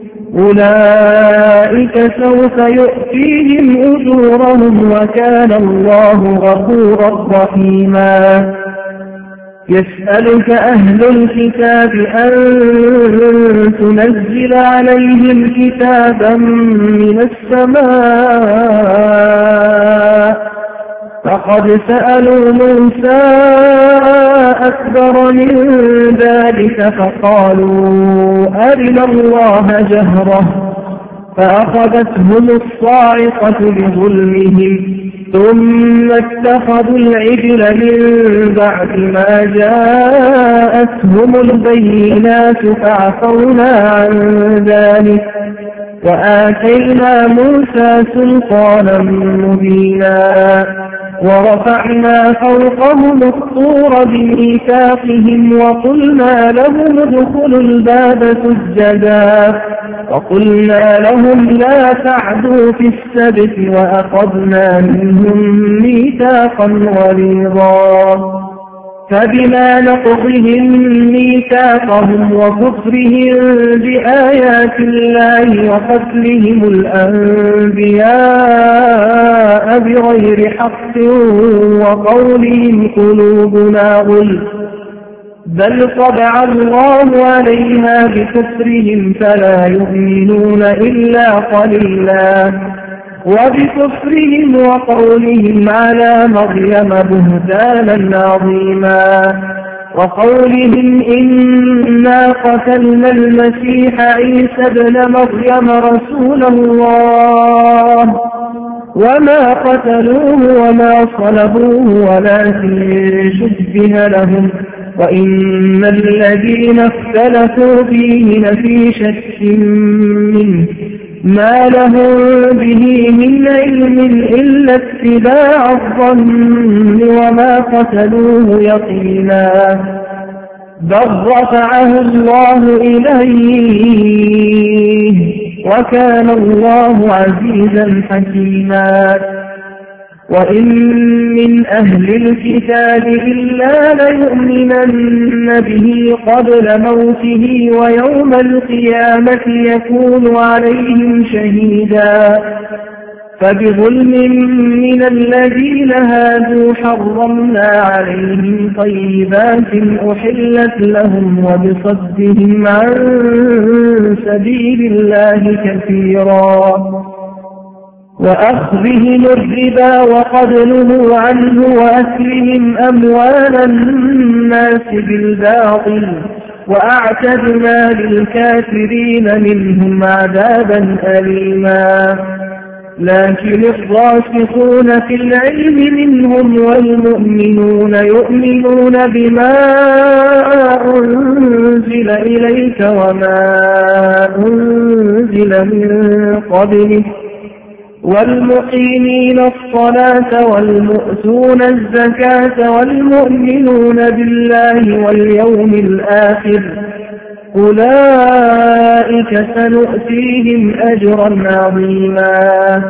أولئك سوف يؤتيهم أجورهم وكان الله غفورا رحيما. يسألك أهل الكتاب أن تنزل عليهم كتابا من السماء فقد سألوا موسى أكبر من ذلك فقالوا أرنا الله جهرة فأخذتهم الصاعقة بظلمهم ثم اتخذوا العجل من بعد ما جاءتهم البينات فعفونا عن ذلك وآتينا موسى سلطانا مبينا. ورفعنا فوقهم الطور بميثاقهم وقلنا لهم ادخلوا الباب سجدا وقلنا لهم لا تعدوا في السبت وأخذنا منهم ميثاقا غليظا. فبما نقضهم ميثاقهم وكفرهم بآيات الله وقتلهم الأنبياء بغير حق وقولهم قلوبنا غلف بل طبع الله عليها بكفرهم فلا يؤمنون إلا قليلا. وبكفرهم وقولهم على مريم بهتانا عظيما وقولهم إنا قتلنا المسيح عيسى ابن مريم رسول الله وما قتلوه وما صلبوه ولكن شبه لهم وإن الذين اختلفوا فيه لفي شك منه ما لهم به من علم إلا اتباع الظن وما قتلوه يقينا بل رفعه الله إليه وكان الله عزيزا حكيما. وإن من أهل الكتاب إلا ليؤمنن به قبل موته ويوم القيامة يكون عليهم شهيدا. فبظلم من الذين هادوا حرمنا عليهم طيبات أحلت لهم وبصدهم عن سبيل الله كثيرا وأخذهم الربا وقد نهوا عنه وأكلهم أموال الناس بالباطل وأعتدنا للكافرين منهم عذابا أليما. لكن الراسخون في العلم منهم والمؤمنون يؤمنون بما أنزل إليك وما أنزل من قبلك والمقيمين الصلاة والمؤتون الزكاة والمؤمنون بالله واليوم الآخر أولئك سنؤتيهم أجرا عظيما.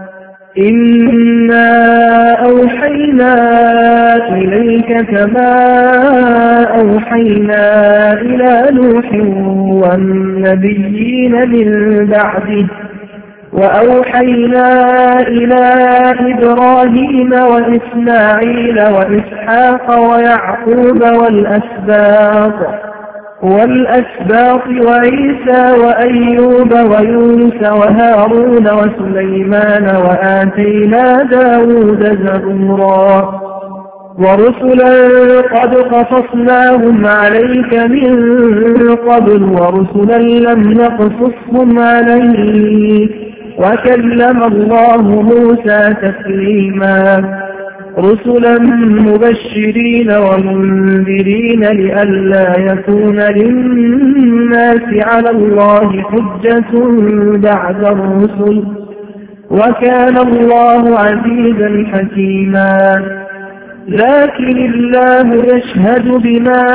إنا أوحينا إليك كما أوحينا إلى نوح والنبيين من بعده وأوحينا إلى إبراهيم وإسماعيل وإسحاق ويعقوب والأسباط والأسباط وعيسى وأيوب ويونس وهارون وسليمان وآتينا داود زبورا ورسلا قد قصصناهم عليك من قبل ورسلا لم نقصصهم عليك وكلم الله موسى تكليما رسلا مبشرين ومنذرين لئلا يكون للناس على الله حجة بعد الرسل وكان الله عزيزا حكيما لكن الله يشهد بما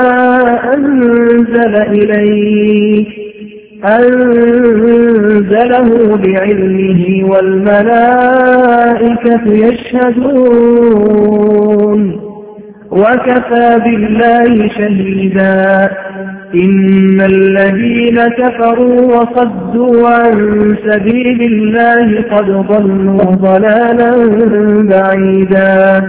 أنزل إليك أنزله بعلمه والملائكة يشهدون وكفى بالله شهيدا إن الذين كفروا وصدوا عن سبيل الله قد ضلوا ضلالا بعيدا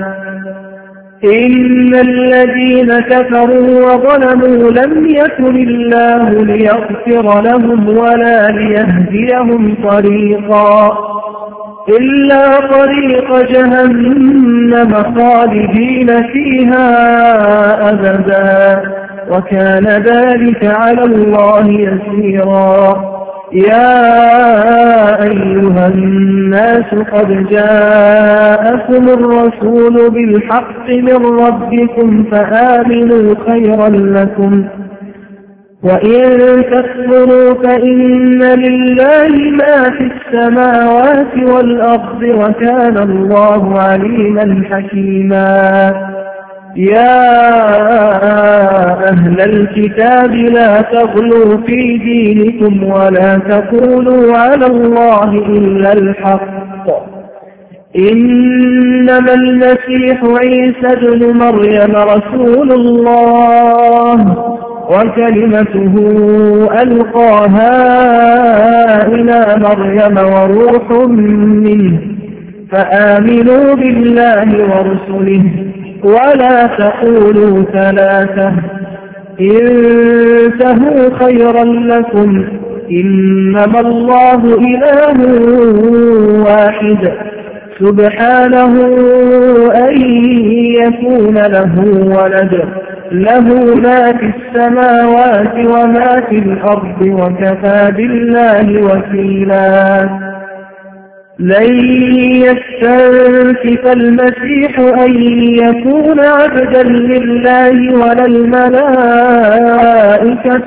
إن الذين كفروا وظلموا لم يكن الله ليغفر لهم ولا ليهديهم طريقا إلا طريق جهنم خالدين فيها أبدا وكان ذلك على الله يسيرا يا أيها الناس قد جاءكم الرسول بالحق من ربكم فآمنوا خيرا لكم وإن تكفروا فإن لله ما في السماوات والأرض وكان الله عليما حكيما يا أهل الكتاب لا تغلوا في دينكم ولا تقولوا على الله إلا الحق إنما المسيح عيسى ابن مريم رسول الله وكلمته ألقاها إلى مريم وروح منه فآمنوا بالله ورسله ولا تقولوا ثلاثة انتهوا خيرا لكم إنما الله إله واحد سبحانه أن يكون له ولد له ما في السماوات وما في الأرض وكفى بالله وكيلا لن يستنكف المسيح أن يكون عبدا لله ولا الملائكة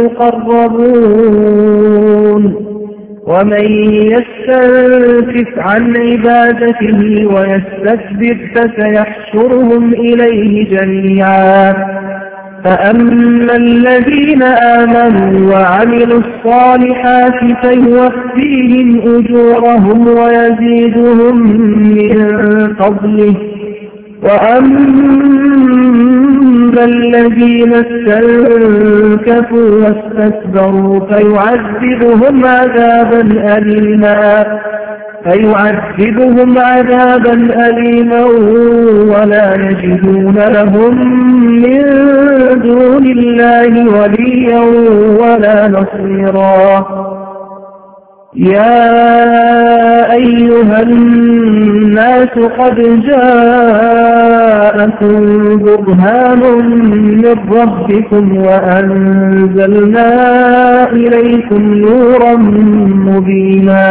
المقربون ومن يستنكف عن عبادته ويستكبر فسيحشرهم إليه جميعا فأما الذين آمنوا وعملوا الصالحات فيوفيهم أجورهم ويزيدهم من فضله وأما الذين استنكفوا واستكبروا فيعذبهم عذابا أليما فيعذبهم عذابا أليما ولا يجدون لهم من دون الله وليا ولا نصيرا يا أيها الناس قد جاءكم برهان من ربكم وأنزلنا إليكم نورا مبينا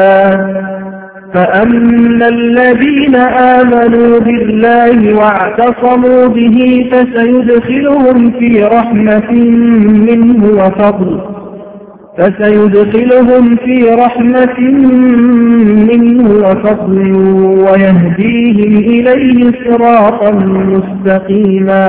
فأما الذين آمنوا بالله واعتصموا به فسيدخلهم في رحمة منه وفضل فسيدخلهم في رحمة منه وفضل ويهديهم إليه صراطا مستقيما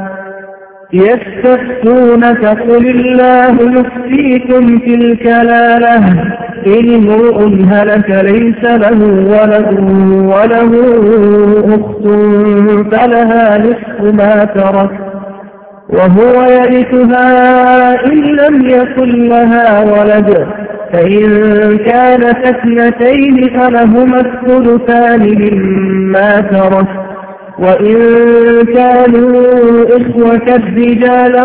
يستفتونك قل الله يفتيكم في الكلالة إن امرؤ هلك ليس له ولد وله أخت فلها نصف ما ترك وهو يرثها إن لم يكن لها ولد فإن كانت اثنتين فلهما الثلثان مما ترك وإن كانوا إخوة رجالا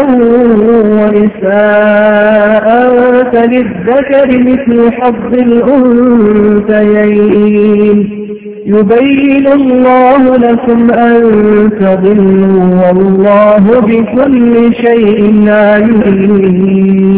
ونساء فللذكر مثل حظ الأنثيين يبين الله لكم أن تضلوا والله بكل شيء عليم.